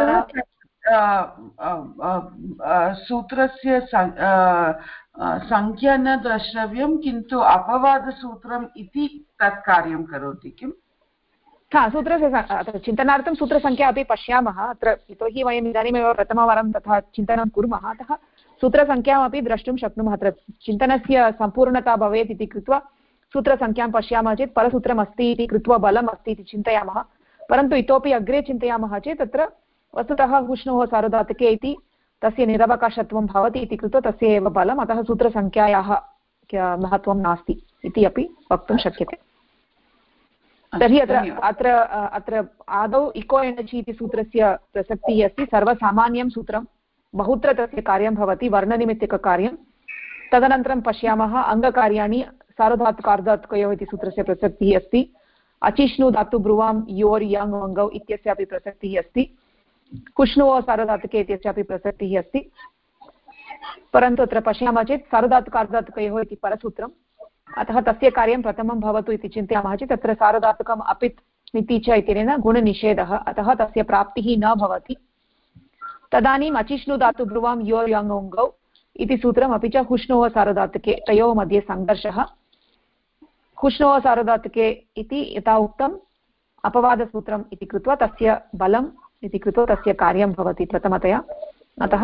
सूत्रस्य संख्या न द्रष्टव्यं किन्तु अपवादसूत्रम् इति तत् कार्यं करोति किम् हा सूत्रस्य चिन्तनार्थं सूत्रसङ्ख्या अपि पश्यामः अत्र यतोहि वयम् इदानीमेव प्रथमवारं तथा चिन्तनं कुर्मः अतः सूत्रसङ्ख्यामपि द्रष्टुं शक्नुमः अत्र चिन्तनस्य सम्पूर्णता भवेत् इति कृत्वा सूत्रसङ्ख्यां पश्यामः चेत् परसूत्रम् अस्ति इति कृत्वा बलम् अस्ति इति चिन्तयामः परन्तु इतोपि अग्रे चिन्तयामः चेत् तत्र वस्तुतः हूष्णोः सार्वधातुके इति तस्य निरवकाशत्वं भवति इति कृत्वा तस्य एव बलम् अतः सूत्रसङ्ख्यायाः महत्त्वं नास्ति इति अपि वक्तुं शक्यते तर्हि अत्र आदौ इको एणचि इति सूत्रस्य प्रसक्तिः अस्ति सर्वसामान्यं सूत्रं बहुत्र तस्य कार्यं भवति वर्णनिमित्तिककार्यं तदनन्तरं पश्यामः अङ्गकार्याणि सार्वधातुकार्धातुकयोः इति सूत्रस्य प्रसक्तिः अस्ति। अचिष्णु धातु ब्रुवां योर् यङ् वङ्गौ इत्यस्यापि प्रसक्तिः अस्ति। कुष्णुवो सार्वधातुके इत्यस्यापि प्रसक्तिः अस्ति। परन्तु अत्र पश्यामः चेत् सार्वधातुकार्धातुकयोः इति परसूत्रम्, अतः तस्य कार्यं प्रथमं भवतु इति चिन्तयामः चेत् तत्र सार्वधातुकम् अपित् इति च इत्यनेन गुणनिषेधः, अतः तस्य प्राप्तिः न भवति। तदानीम् अचिष्णु धातु ब्रुवां योर् यङ् वङ्गौ इति सूत्रम्, अपि च हुष्णोः सार्वधातुके तयोः मध्ये सङ्घर्षः। हुष्णोः सार्वधातुके इति यथा उक्तम् अपवादसूत्रम् इति कृत्वा तस्य बलम् इति कृत्वा तस्य कार्यं भवति प्रथमतया, अतः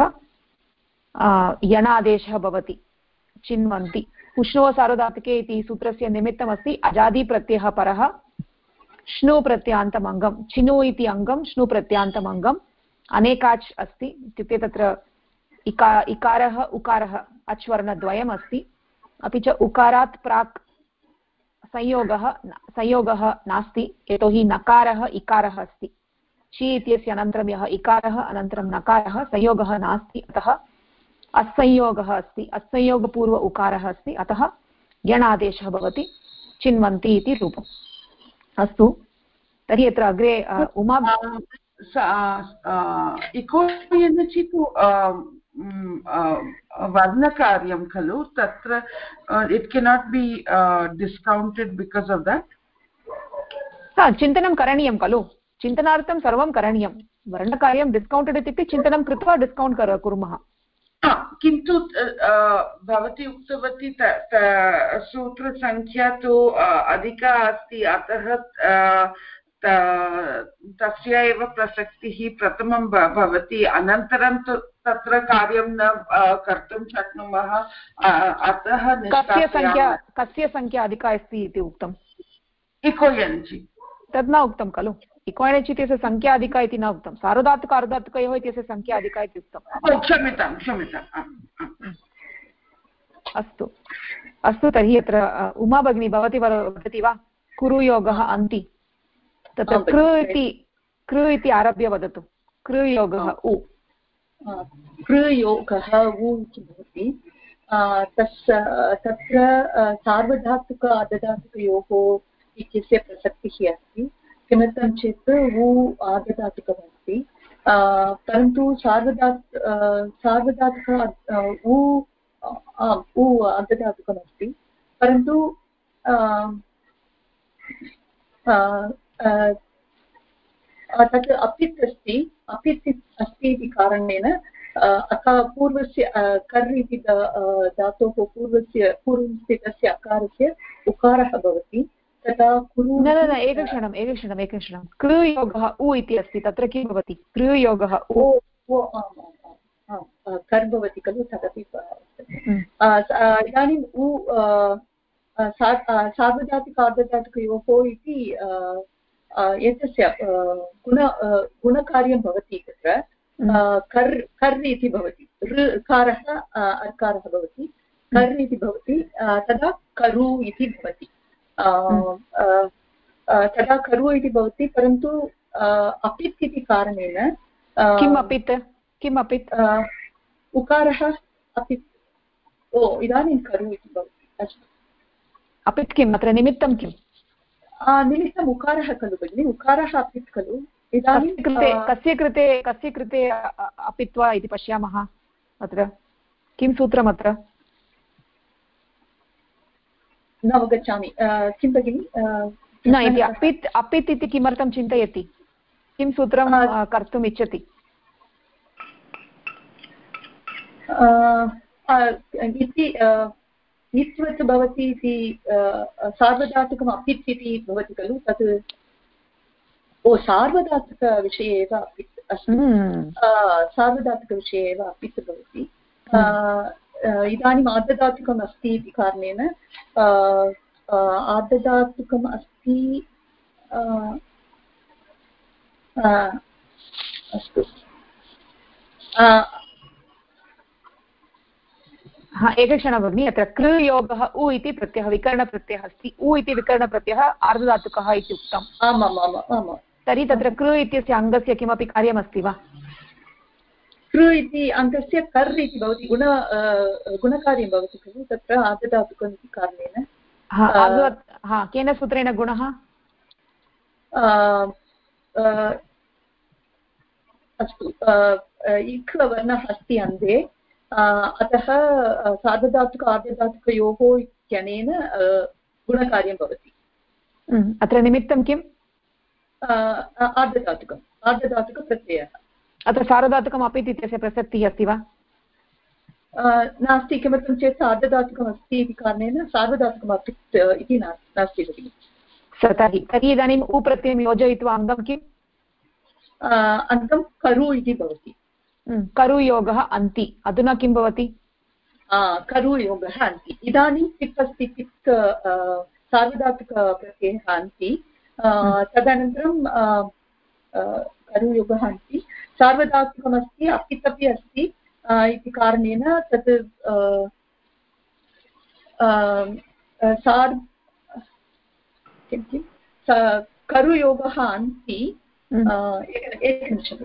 यणादेशः भवति चिन्वन्ति। हुष्णोः सार्वधातुके इति सूत्रस्य निमित्तमस्ति अजादिप्रत्ययः परः श्नु प्रत्ययान्तम् अङ्गं, चिनु इति अङ्गं श्नु प्रत्ययान्तम् अङ्गम्, अनेकाच् अस्ति, इत्युक्ते तत्र इकारः उकारः अच्वर्णद्वयम् अस्ति, अपि च उकारात् प्राक् संयोगः नास्ति, यतोहि नकारः इकारः अस्ति। छि इत्यस्य अनन्तरं यः इकारः अनन्तरं नकारः, संयोगः नास्ति, अतः असंयोगः अस्ति, असंयोगपूर्व उकारः अस्ति, अतः यणादेशः भवति चिन्वन्ति इति रूपम्। अस्तु, तर्हि अत्र अग्रे उमा इको यनचित् वर्णकार्यं खलु, तत्र it cannot be discounted because of that. चिन्तनं करणीयं खलु, चिन्तनार्थं सर्वं करणीयं। वर्णकार्यं डिस्कौण्टेड् इत्युक्ते चिन्तनं कृत्वा डिस्कौण्ट् कुर्मः। किन्तु भवती उक्तवती सूत्रसङ्ख्या तु अधिका अस्ति, अतः तस्य एव प्रसक्तिः प्रथमं भवति, अनन्तरं तत्र कार्यं न कर्तुं शक्नुमः, अतः कस्य संख्या अधिका अस्ति इति उक्तम्? इको यञ्चि तद् न उक्तं खलु, इको यञ्चि इत्यस्य संख्या अधिका इति न उक्तं, सार्वधातुक अर्धातुकयोः इत्यस्य संख्या अधिका इति उक्तं। क्षम्यताम्। अस्तु अस्तु, तर्हि अत्र उमा भगिनी भवती वदति वा? कुरुयोगः अन्ति, तत्र कृ इति आरभ्य वदतु। कृयोगः उ, कृयोगः उ इति भवति। तत्र सार्वधातुक अर्धधातुकयोः इत्यस्य प्रसक्तिः अस्ति। किमर्थं चेत् उ आर्धधातुकमस्ति, परन्तु सार्वधातुक उ अर्धधातुकमस्ति, परन्तु तत् अपित् अस्ति इति कारणेन पूर्वस्य कर् इति धातोः पूर्वस्थितस्य अकारस्य उकारः भवति, तथा कुरु। न एकक्षणं कृयोगः उ इति अस्ति, तत्र किं भवति? कृयोगः उ कर् भवति खलु, तदपि इदानीम् उ सार्वधातुक अर्धधातुकयोः इति एतस्य गुणकार्यं भवति। तत्र कर् इति भवति, ऋकारः अर्कारः भवति, कर् इति भवति, तदा करु इति भवति। तदा करु इति भवति, परन्तु अपित् इति कारणेन किम् अपित् उकारः अपित्, इदानीं करु इति भवति। अस्तु, अपित् किम् अत्र निमित्तं किम्? निमित्तम् उकारः खलु भगिनि, उकारः अपित् खलु। इदानीं कस्य कृते अपित्वा इति पश्यामः। अत्र किं सूत्रम्? अत्र न अवगच्छामि, किं भगिनि? न इति अपित् इति किमर्थं चिन्तयति? किं सूत्रं कर्तुम् इच्छति? इति नित्वत् भवति इति सार्वधातुकम् अपित् इति भवति खलु, तत् सार्वधातुकविषये एव अपित् अस्ति, सार्वधातुकविषये एव अपित् भवति। इदानीम् आर्धधातुकम् अस्ति इति कारणेन आर्धधातुकम् अस्ति। अस्तु, एकक्षणं भगिनि, अत्र कृयोगः उ इति प्रत्ययः विकरणप्रत्ययः अस्ति, उ इति विकरणप्रत्ययः आर्धधातुकः इति उक्तम्। आमामाम्। तर्हि तत्र कृ इत्यस्य अङ्गस्य किमपि कार्यमस्ति वा? कृ इति अङ्गस्य कर् इति भवति, गुणकार्यं भवति खलु, तत्र आर्धधातुकम् इति कारणेन केन सूत्रेण गुणः? अस्तु, इक् वर्णः अस्ति अन्ते, अतः सार्वधातुक आर्धधातुकयोः इत्यनेन गुणकार्यं भवति। अत्र निमित्तं किम्? आर्धधातुकप्रत्ययः। अत्र सार्वधातुकम् अपित् इत्यस्य प्रसक्तिः अस्ति वा? नास्ति। किमर्थं चेत् सार्वधातुकम् अस्ति इति कारणेन सार्वधातुकम् अपित् इति नास्ति भगिनि। तर्हि इदानीम् उ प्रत्ययं योजयित्वा अङ्गं किम्? अङ्गं करु इति भवति। करुयोगः अन्ति। अधुना किं भवति? करुयोगः अन्ति। इदानीं पित् अस्ति, पित् सार्वधातुकप्रत्ययः अन्ति। तदनन्तरं करुयोगः अन्ति, सार्वधातुकमस्ति, अपित् अपि अस्ति इति कारणेन तत् किं किं करुयोगः अन्ति। एकनिमिषम्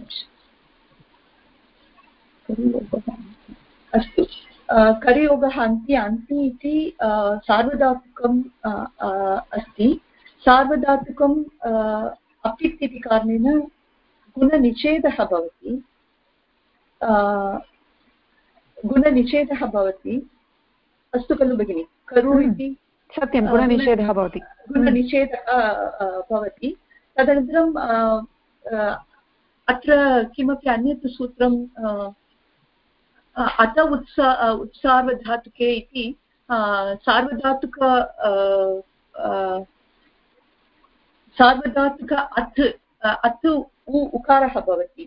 अस्तु, करुयोगः अन्ति। अन्ति इति सार्वधातुकम् अस्ति। सार्वधातुकम् अपित् इति कारणेन गुणनिषेधः भवति। गुणनिषेधः भवति। अस्तु खलु भगिनि? करु इति सत्यं, गुणनिषेधः भवति। गुणनिषेधः भवति। तदनन्तरं अत्र किमपि अन्यत् सूत्रं अत उत्सार्वधातुके इति सार्वधातुक अत् उकारः भवति।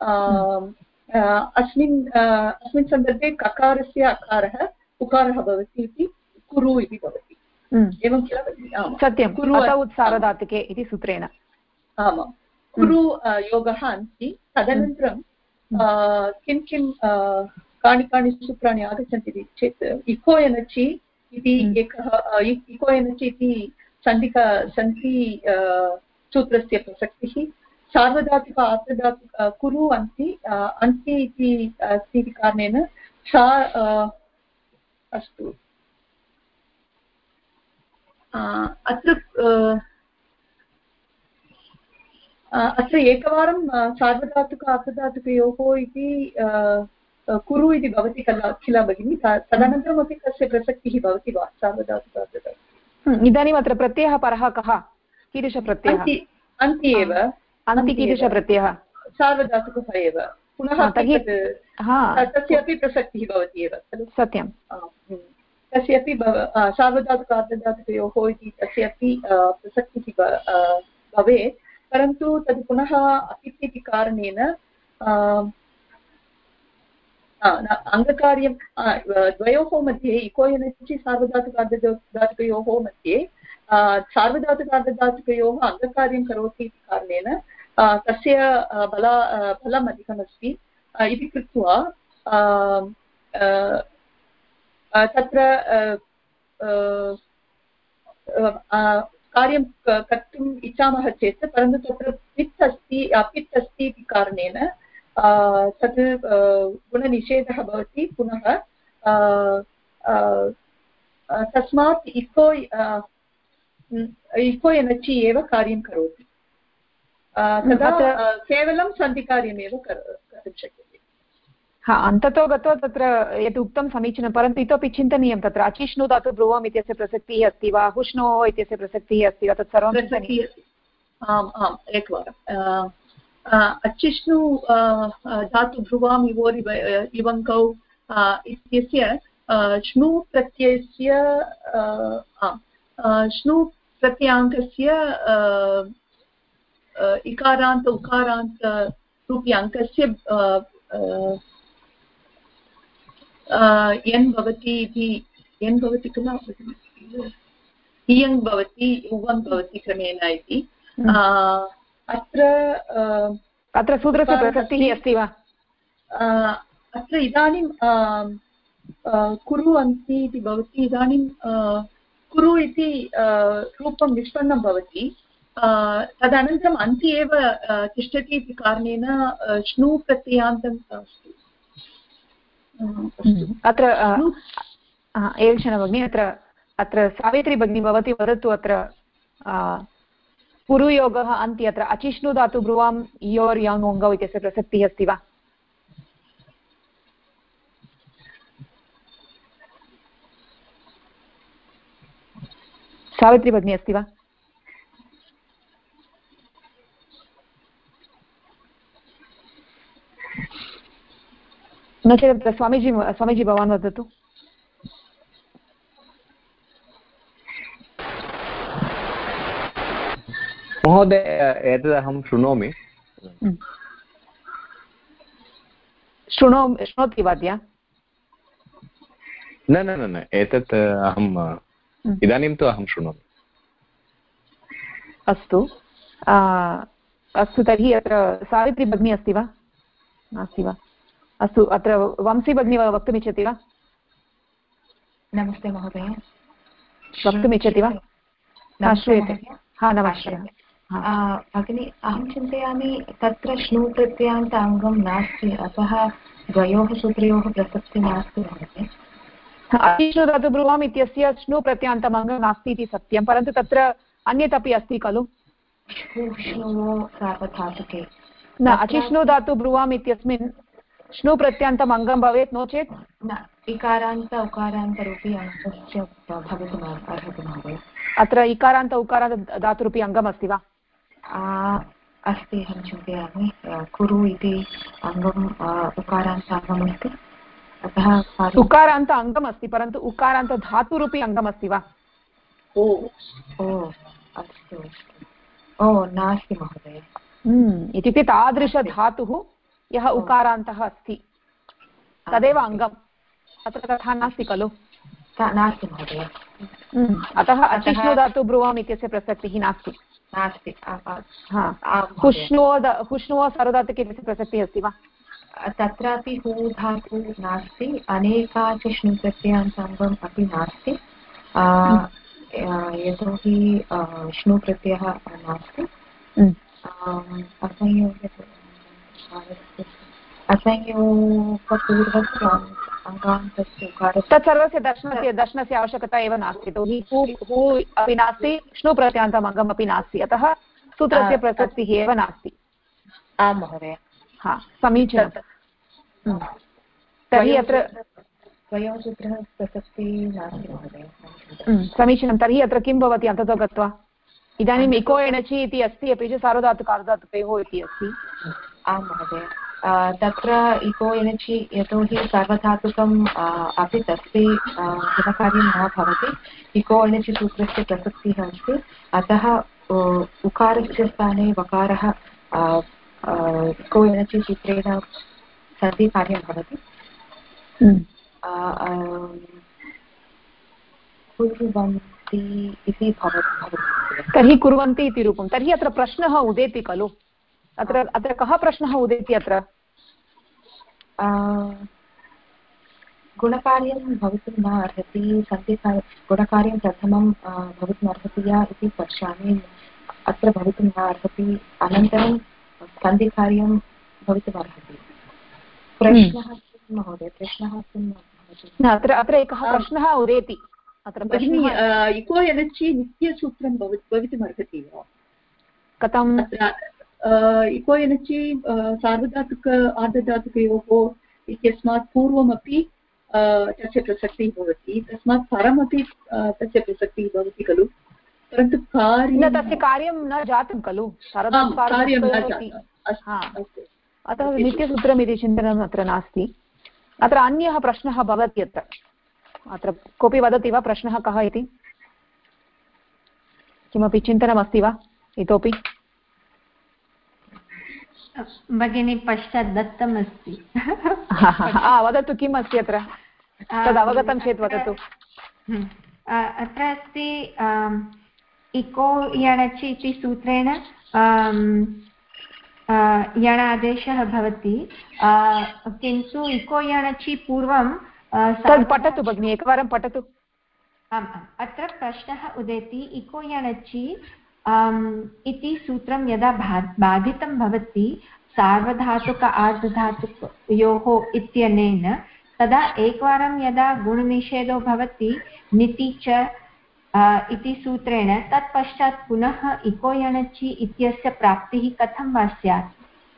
अस्मिन् सन्दर्भे ककारस्य अकारः उकारः भवति इति कुरु इति भवति। एवं किल? सत्यं, अत उत्सार्वधातुके इति सूत्रेण। आमां, कुरु योगः अन्ति। तदनन्तरं किं किं कानि सूत्राणि आगच्छन्ति चेत् इको एनचि इति एकः, इको एनचि इति सन्धि सूत्रस्य प्रसक्तिः। सार्वधातुक आर्धधातुक कुरु अन्ति, अन्ति इति अस्ति इति कारणेन सा अस्तु, अत्र एकवारं सार्वधातुक आर्धधातुकयोः इति कुरु इति भवति किल भगिनि? तदनन्तरमपि तस्य प्रसक्तिः भवति वा सार्वधातुक आर्धधातुक? इदानीम् अत्र प्रत्ययः परः कः? कीदृशप्रत्ययः? अन्ति एव। अन्ति कीदृशप्रत्ययः? सार्वधातुकः एव। पुनः तस्यापि प्रसक्तिः भवति एव खलु? सत्यं, तस्यापि सार्वधातुक आर्धधातुकयोः इति तस्यापि प्रसक्तिः भवेत्, परन्तु तद् पुनः अपित् इति कारणेन अङ्गकार्यं द्वयोः मध्ये इको एनचि सार्वधातुक आर्धधातुकयोः मध्ये सार्वधातुक आर्धधातुकयोः अङ्गकार्यं करोति इति कारणेन तस्य बलम् अधिकमस्ति इति कृत्वा तत्र कार्यं कर्तुम् इच्छामः चेत्, परन्तु तत्र पित् अस्ति, अपित् अस्ति इति कारणेन तत् गुणनिषेधः भवति। पुनः तस्मात् इको एनचि एव कार्यं करोति। तदा केवलं सन्धिकार्यमेव कर्तुं शक्यते। अन्ततो गत्वा तत्र यत् उक्तं समीचीनं, परन्तु इतोपि चिन्तनीयं तत्र अचिष्णु धातु ब्रुवम् इत्यस्य प्रसक्तिः अस्ति वा, हुष्णोः इत्यस्य प्रसक्तिः अस्ति वा, तत् सर्वं प्रसक्तिः अस्ति। आम्, एकवारम् अचिष्णु धातु ब्रुवाम् इवङ्कौ इत्यस्य श्नु प्रत्ययस्य श्नु प्रत्ययाङ्कस्य इकारान्त उकारान्त रूप्याङ्कस्य यन् भवति इति, यन् भवति किल, इयङ् भवति, उवङ् भवति क्रमेण इति। अत्र सूत्रस्य प्रसक्तिः अस्ति वा? अत्र इदानीं कुरु अन्ति इति भवति। इदानीं कुरु इति रूपं निष्पन्नं भवति। तदनन्तरम् अन्ति एव तिष्ठति इति कारणेन श्नु प्रत्ययान्तम् अस्ति। अत्र एकक्षणं भगिनि, अत्र अत्र सावित्री भगिनी भवती वदतु अत्र पुरुयोगः अन्ति अत्र अचिष्णु धातु ब्रुवां योर् यङ् ओङ्गौ इत्यस्य प्रसक्तिः अस्ति वा? सावित्री भगिनी अस्ति वा? न चेत् स्वामीजी भवान् वदतु। महोदय एतद् अहं शृणोमि। शृणोति वा अद्य? न एतत् अहम् इदानीं तु अहं शृणोमि। अस्तु अस्तु तर्हि अत्र सावित्री भगिनी अस्ति वा? नास्ति वा? अस्तु अत्र वंशी भगिनी वक्तुमिच्छति वा? नमस्ते महोदय। वक्तुमिच्छति वा? श्रूयते। नमस्कारः भगिनी, अहं चिन्तयामि तत्र श्नु प्रत्ययान्त अङ्गं नास्ति, अतः द्वयोः सूत्रयोः प्रसक्तिः नास्ति महोदय। अचिष्णु धातु ब्रुवाम् इत्यस्य श्नु प्रत्ययान्तम् अङ्गं नास्ति इति सत्यं, परन्तु तत्र अन्यत् अपि अस्ति खलु? सार्वधातुके न, अचिष्णु धातु ब्रुवाम् इत्यस्मिन् श्नु प्रत्ययान्तम् अङ्गं भवेत्, नो चेत् न इकारान्त उकारान्तरूपी अङ्गस्य भवितुम् अर्हति महोदय। अत्र इकारान्त उकारान्त धातुरूपी अङ्गम् अस्ति वा? अस्ति, अहं चिन्तयामि कुरु इति अङ्गम् उकारान्त अङ्गमस्ति, अतः उकारान्त अङ्गम् अस्ति, परन्तु उकारान्त धातुरूपी अङ्गम् अस्ति वा? ओ अस्तु अस्तु, नास्ति महोदय। इत्युक्ते तादृशधातुः यः उकारान्तः अस्ति तदेव अङ्गम्, अत्र तथा नास्ति खलु? नास्ति महोदय। अतः अचिष्णु धातु ब्रुवाम् इत्यस्य प्रसक्तिः नास्ति। हुष्णुवो सार्वधातुके इत्यस्य प्रसक्तिः अस्ति वा? तत्रापि हू धातु नास्ति, अनेकाचिष्णु प्रत्ययान्तङ्गम् अपि नास्ति, यतोहि श्नु प्रत्ययः नास्ति। तत्सर्वस्य दर्शनस्य आवश्यकता एव नास्ति, यतोहि हू अपि नास्ति, श्नु प्रत्ययान्तम् अङ्गम् अपि नास्ति, अतः सूत्रस्य प्रसक्तिः एव नास्ति। आं महोदय। समीचीनं। तर्हि अत्र द्वयोः सूत्रः प्रसक्तिः नास्ति महोदय। समीचीनं। तर्हि अत्र किं भवति अन्ततो गत्वा? इदानीम् इको एणचि इति अस्ति, अपि च सार्वधातुकार्धधातुकयोः इति अस्ति। आं महोदय, तत्र इको एणचि यतोहि सार्वधातुकम् अपि तस्यै गुणकार्यं न भवति, इको एणचि सूत्रस्य प्रसक्तिः अस्ति, अतः उकारस्य स्थाने वकारः इको एणचि सूत्रेण सन्धिकार्यं भवति। इति भवति। तर्हि कुर्वन्ति इति रूपं। तर्हि अत्र प्रश्नः उदेति खलु? अत्र कः प्रश्नः उदेति? अत्र गुणकार्यं भवितुं न अर्हति, गुणकार्यं प्रथमं भवितुम् अर्हति या इति पश्यामि, अत्र भवितुं न अर्हति, अनन्तरं सन्धिकार्यं भवितुम् अर्हति। प्रश्नः किं महोदय? प्रश्नः किं? अत्र एकः प्रश्नः उदेति। अत्र इको एणचि नित्यसूत्रं भवितुम् अर्हति वा? कथम्? इको एणचि सार्वधातुक आर्धधातुकयोः इत्यस्मात् पूर्वमपि तस्य प्रसक्तिः भवति, तस्मात् परमपि तस्य प्रसक्तिः भवति खलु, परन्तु तस्य कार्यं न जातं खलु, अतः नित्यसूत्रम् इति चिन्तनम् अत्र नास्ति। अत्र अन्यः प्रश्नः भवति। अत्र कोऽपि वदति वा प्रश्नः कः इति? किमपि चिन्तनमस्ति वा इतोपि? भगिनी पश्चात् दत्तम् अस्ति। वदतु, किम् अस्ति अत्र? तद् अवगतं चेत् वदतु। अत्र अस्ति इको यणचि इति सूत्रेण यण आदेशः भवति, किन्तु इको यणचि पूर्वं तद् पठतु भगिनि, एकवारं पठतु। आम्, अत्र प्रश्नः उदेति इको यणचि इति सूत्रं यदा बाधितं भवति सार्वधातुक आर्धधातुकयोः इत्यनेन, तदा एकवारं यदा गुणनिषेधो भवति निति च इति सूत्रेण तत्पश्चात् पुनः इको यणचि इत्यस्य प्राप्तिः कथं वा स्यात्?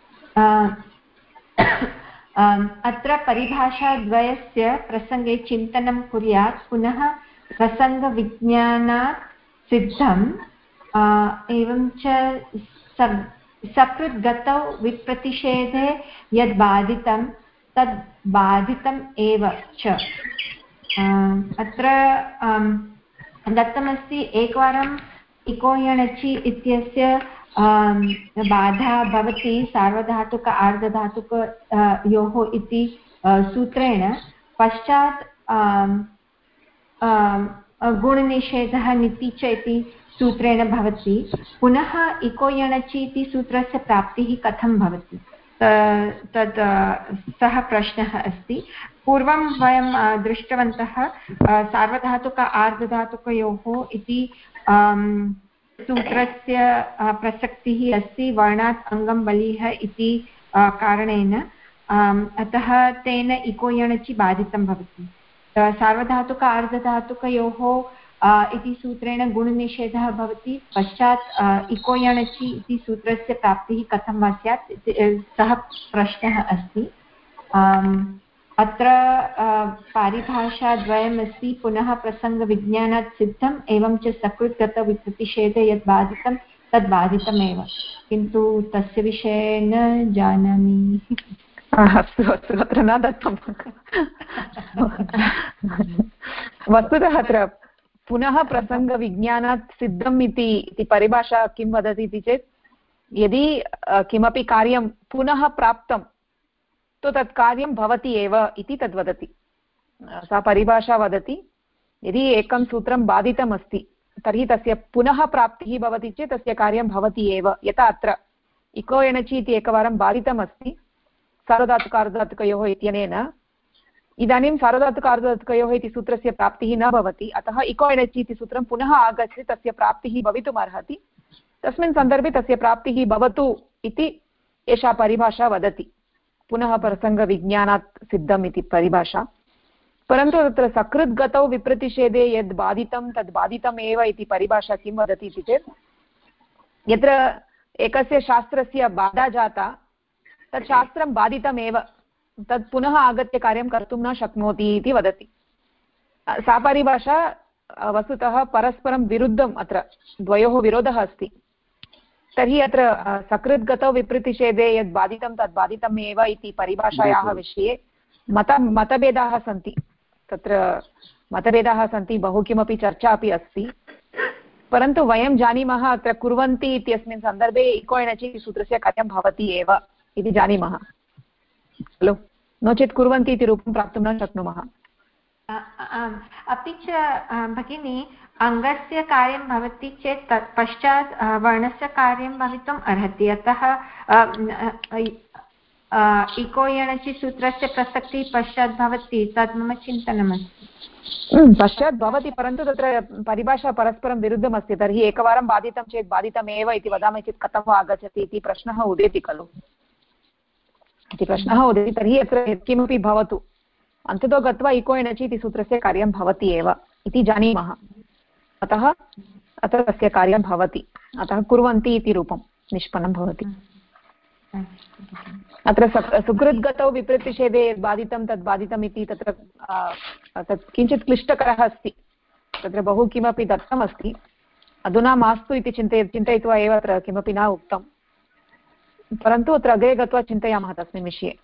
अत्र परिभाषाद्वयस्य प्रसङ्गे चिन्तनं कुर्यात्। पुनः प्रसङ्गविज्ञानात् सिद्धम् एवं च सकृद्गतौ विप्रतिषेधे यद् बाधितं तद् बाधितम् एव च। अत्र दत्तमस्ति एकवारम् इको यणचि इत्यस्य बाधा भवति सार्वधातुक आर्धधातुक योः इति सूत्रेण। पश्चात् गुणनिषेधः निति च इति सूत्रेण भवति। पुनः इको यणचि इति सूत्रस्य प्राप्तिः कथं भवति तद् सः प्रश्नः अस्ति। पूर्वं वयं दृष्टवन्तः सार्वधातुक आर्धधातुकयोः इति सूत्रस्य प्रसक्तिः अस्ति वर्णात् अङ्गं बलिः इति कारणेन। अतः तेन इको यणचि बाधितं भवति। सार्वधातुक आर्धधातुकयोः इति सूत्रेण गुणनिषेधः भवति। पश्चात् इको यणचि इति सूत्रस्य प्राप्तिः कथं वा स्यात् सः प्रश्नः अस्ति। अत्र पारिभाषाद्वयमस्ति। पुनः प्रसङ्गविज्ञानात् सिद्धम् एवं च सकृद्गतविप्रतिषेधे यद् बाधितं तद् बाधितमेव, किन्तु तस्य विषये न जानामि। अस्तु अस्तु, अत्र न दत्तं। वस्तुतः अत्र पुनः प्रसङ्गविज्ञानात् सिद्धम् इति परिभाषा किं वदति इति चेत्, यदि किमपि कार्यं पुनः प्राप्तं तो तत् कार्यं भवति एव इति तद् वदति। सा परिभाषा वदति यदि एकं सूत्रं बाधितम् अस्ति तर्हि तस्य पुनः प्राप्तिः भवति चेत् तस्य कार्यं भवति एव। यथा अत्र इको यणचि इति एकवारं बाधितम् अस्ति सार्वधातुक आर्धधातुकयोः इत्यनेन, इदानीं सार्वधातुक आर्धधातुकयोः इति सूत्रस्य प्राप्तिः न भवति। अतः इको यणचि इति सूत्रं पुनः आगच्छति, तस्य प्राप्तिः भवितुमर्हति। तस्मिन् सन्दर्भे तस्य प्राप्तिः भवतु इति एषा परिभाषा वदति। पुनः प्रसङ्गविज्ञानात् सिद्धम् इति परिभाषा। परन्तु तत्र सकृद्गतौ विप्रतिषेधे यद् बाधितं तद् बाधितम् एव इति परिभाषा किं वदति इति चेत्, यत्र एकस्य शास्त्रस्य बाधा जाता तत् शास्त्रं बाधितमेव, तत् पुनः आगत्य कार्यं कर्तुं न शक्नोति इति वदति। सा परिभाषा वस्तुतः परस्परं विरुद्धम्, अत्र द्वयोः विरोधः अस्ति। तर्हि अत्र सकृद्गतौ विप्रतिषेधे यद् बाधितं तद् बाधितम् एव इति परिभाषायाः विषये मतभेदाः सन्ति। तत्र मतभेदाः सन्ति, बहु किमपि चर्चा अपि अस्ति। परन्तु वयं जानीमः अत्र कुर्वन्ति इत्यस्मिन् सन्दर्भे इको यणचि इति सूत्रस्य कार्यं भवति एव इति जानीमः खलु। नो चेत् कुर्वन्ति इति रूपं प्राप्तुं न शक्नुमः। अपि च भगिनी, अङ्गस्य कार्यं भवति चेत् तत् पश्चात् वर्णस्य कार्यं भवितुम् अर्हति। अतः इको यणचि सूत्रस्य प्रसक्तिः पश्चात् भवति, तद् मम चिन्तनमस्ति। पश्चात् भवति, परन्तु तत्र परिभाषा परस्परं विरुद्धमस्ति। तर्हि एकवारं बाधितं चेत् बाधितमेव इति वदामः चेत् कथं वा आगच्छति इति प्रश्नः उदेति खलु, इति प्रश्नः उदेति। तर्हि अत्र यत्किमपि भवतु, अन्ततो गत्वा इको यणचि इति सूत्रस्य कार्यं भवति एव इति जानीमः। अतः अत्र तस्य कार्यं भवति, अतः कुर्वन्ति इति रूपं निष्पन्नं भवति। अत्र सुकृद्गतौ विप्रतिषेधे यद् बाधितं तद् बाधितम् इति तत्र तत् किञ्चित् क्लिष्टकरः अस्ति। तत्र बहु किमपि दत्तमस्ति, अधुना मास्तु इति चिन्तयित्वा एव अत्र किमपि न उक्तं, परन्तु अत्र अग्रे गत्वा चिन्तयामः तस्मिन् विषये।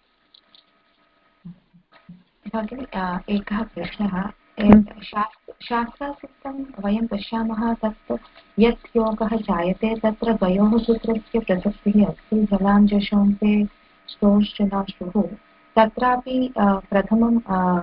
भगिनी, एकः प्रश्नः। शास्त्रासिद्धं वयं पश्यामः, तत् यत् योगः जायते तत्र द्वयोः सूत्रस्य प्रसक्तिः अस्ति, जलाञ्जषोन्ते स्तोश्चुनाश्रुः। तत्रापि प्रथमं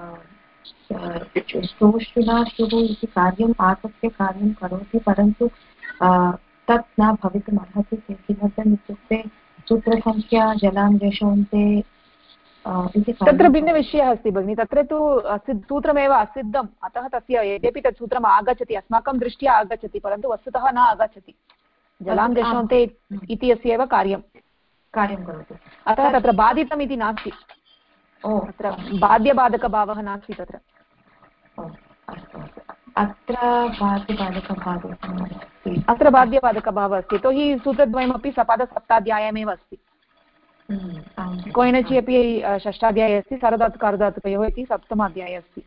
स्तोश्चुनाश्रुः इति कार्यम् आतस्य कार्यं करोति, परन्तु तत् न भवितुम् अर्हति। किमर्थम् इत्युक्ते सूत्रसङ्ख्या जलाञ्जषोन्ते तत्र भिन्नविषयः अस्ति भगिनि। तत्र तु सूत्रमेव असिद्धम्, अतः तस्य यद्यपि तत् सूत्रम् आगच्छति, अस्माकं दृष्ट्या आगच्छति, परन्तु वस्तुतः न आगच्छति। जलाञ्जषोन्ते इति अस्य एव कार्यं करोति। अतः तत्र बाधितम् इति नास्ति, तत्र बाध्यबाधकभावः नास्ति तत्र। अत्र बाध्यबाधकभावः अत्र बाध्यबाधकभावः अस्ति यतोहि सूत्रद्वयमपि सपादसप्ताध्यायमेव अस्ति कोयणचि अपि षष्ठाध्याये अस्ति सार्वधातुकार्धधातुकयोः इति सप्तमाध्याये अस्ति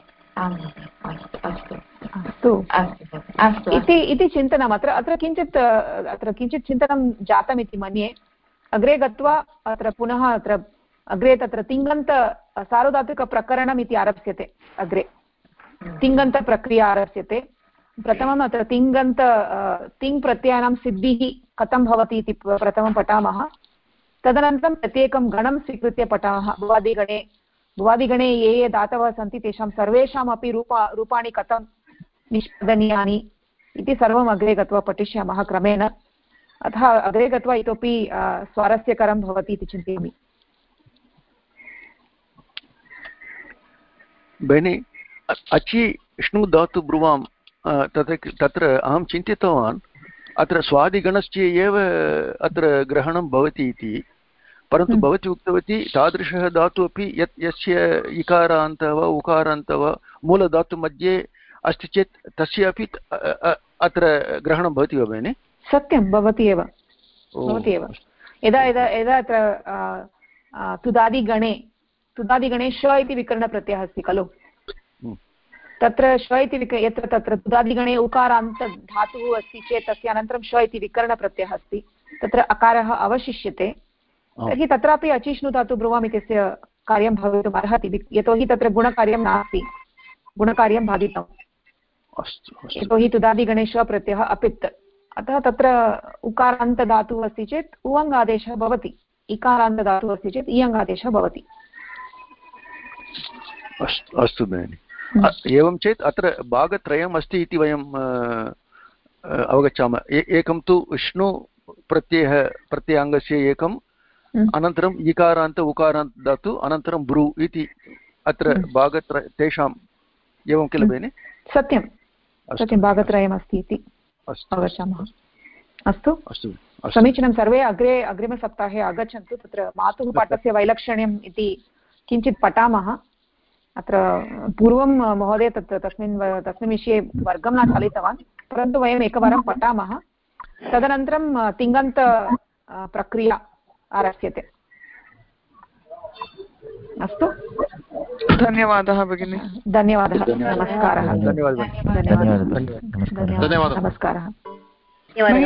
अस्तु इति चिन्तनम् अत्र किञ्चित् चिन्तनं जातमिति मन्ये अग्रे गत्वा अत्र पुनः अग्रे तत्र तिङन्त सार्वधातुकप्रकरणम् इति आरप्स्यते अग्रे तिङन्तप्रक्रिया आरप्स्यते प्रथमम् अत्र तिङ् प्रत्ययानां सिद्धिः कथं भवति इति प्रथमं पठामः तदनन्तरं प्रत्येकं गणं स्वीकृत्य पठामः भुवादिगणे ये धातवः सन्ति तेषां सर्वेषामपि रूपाणि कथं निष्पादनीयानि इति सर्वम् अग्रे गत्वा पठिष्यामः क्रमेण अतः अग्रे गत्वा इतोपि स्वारस्यकरं भवति इति चिन्तयामि भगिनि अचि श्नु धातु ब्रुवां तत्र अहं चिन्तितवान् अत्र स्वादिगणस्य एव अत्र ग्रहणं भवति इति परन्तु भवती उक्तवती तादृशः धातु अपि यस्य इकारान्तः वा उकारान्तः वा मूलधातुमध्ये अस्ति चेत् तस्य अपि अत्र ग्रहणं भवति वा भगिनि सत्यं भवति एव यदा अत्र तुदादिगणे श इति विकरणप्रत्ययः अस्ति खलु तत्र श इति यत्र तत्र तुदादिगणे उकारान्तधातुः अस्ति चेत् तस्य अनन्तरं श इति विकरणप्रत्ययः अस्ति तत्र अकारः अवशिष्यते तर्हि तत्रापि अचिष्णु धातु ब्रुवाम् इत्यस्य कार्यं भवितुम् अर्हति यतोहि तत्र गुणकार्यं नास्ति गुणकार्यं बाधितम् यतोहि तुदादिगणे श प्रत्ययः अपित् अतः तत्र उकारान्तधातुः अस्ति चेत् उवङ्गादेशः भवति इकारान्तधातुः अस्ति चेत् इयङ्गादेशः भवति अस्तु भगिनि एवं चेत् अत्र भागत्रयम् अस्ति इति वयं अवगच्छामः एकं तु श्नु प्रत्ययाङ्गस्य एकं अनन्तरम् इकारान्त उकारान्त धातु अनन्तरं ब्रू इति अत्र भागत्रय एवं किल भगिनि सत्यं भागत्रयमस्ति इति अवगच्छामः अस्तु समीचीनं सर्वे अग्रिमसप्ताहे आगच्छन्तु तत्र मातुः पाठस्य वैलक्षण्यम् इति किञ्चित् पठामः अत्र पूर्वं महोदय तस्मिन् विषये वर्गं न चालितवान् परन्तु वयम् एकवारं पठामः तदनन्तरं तिङन्त प्रक्रिया आरप्स्यते अस्तु धन्यवादः भगिनी धन्यवादः नमस्कारः धन्यवादः नमस्कारः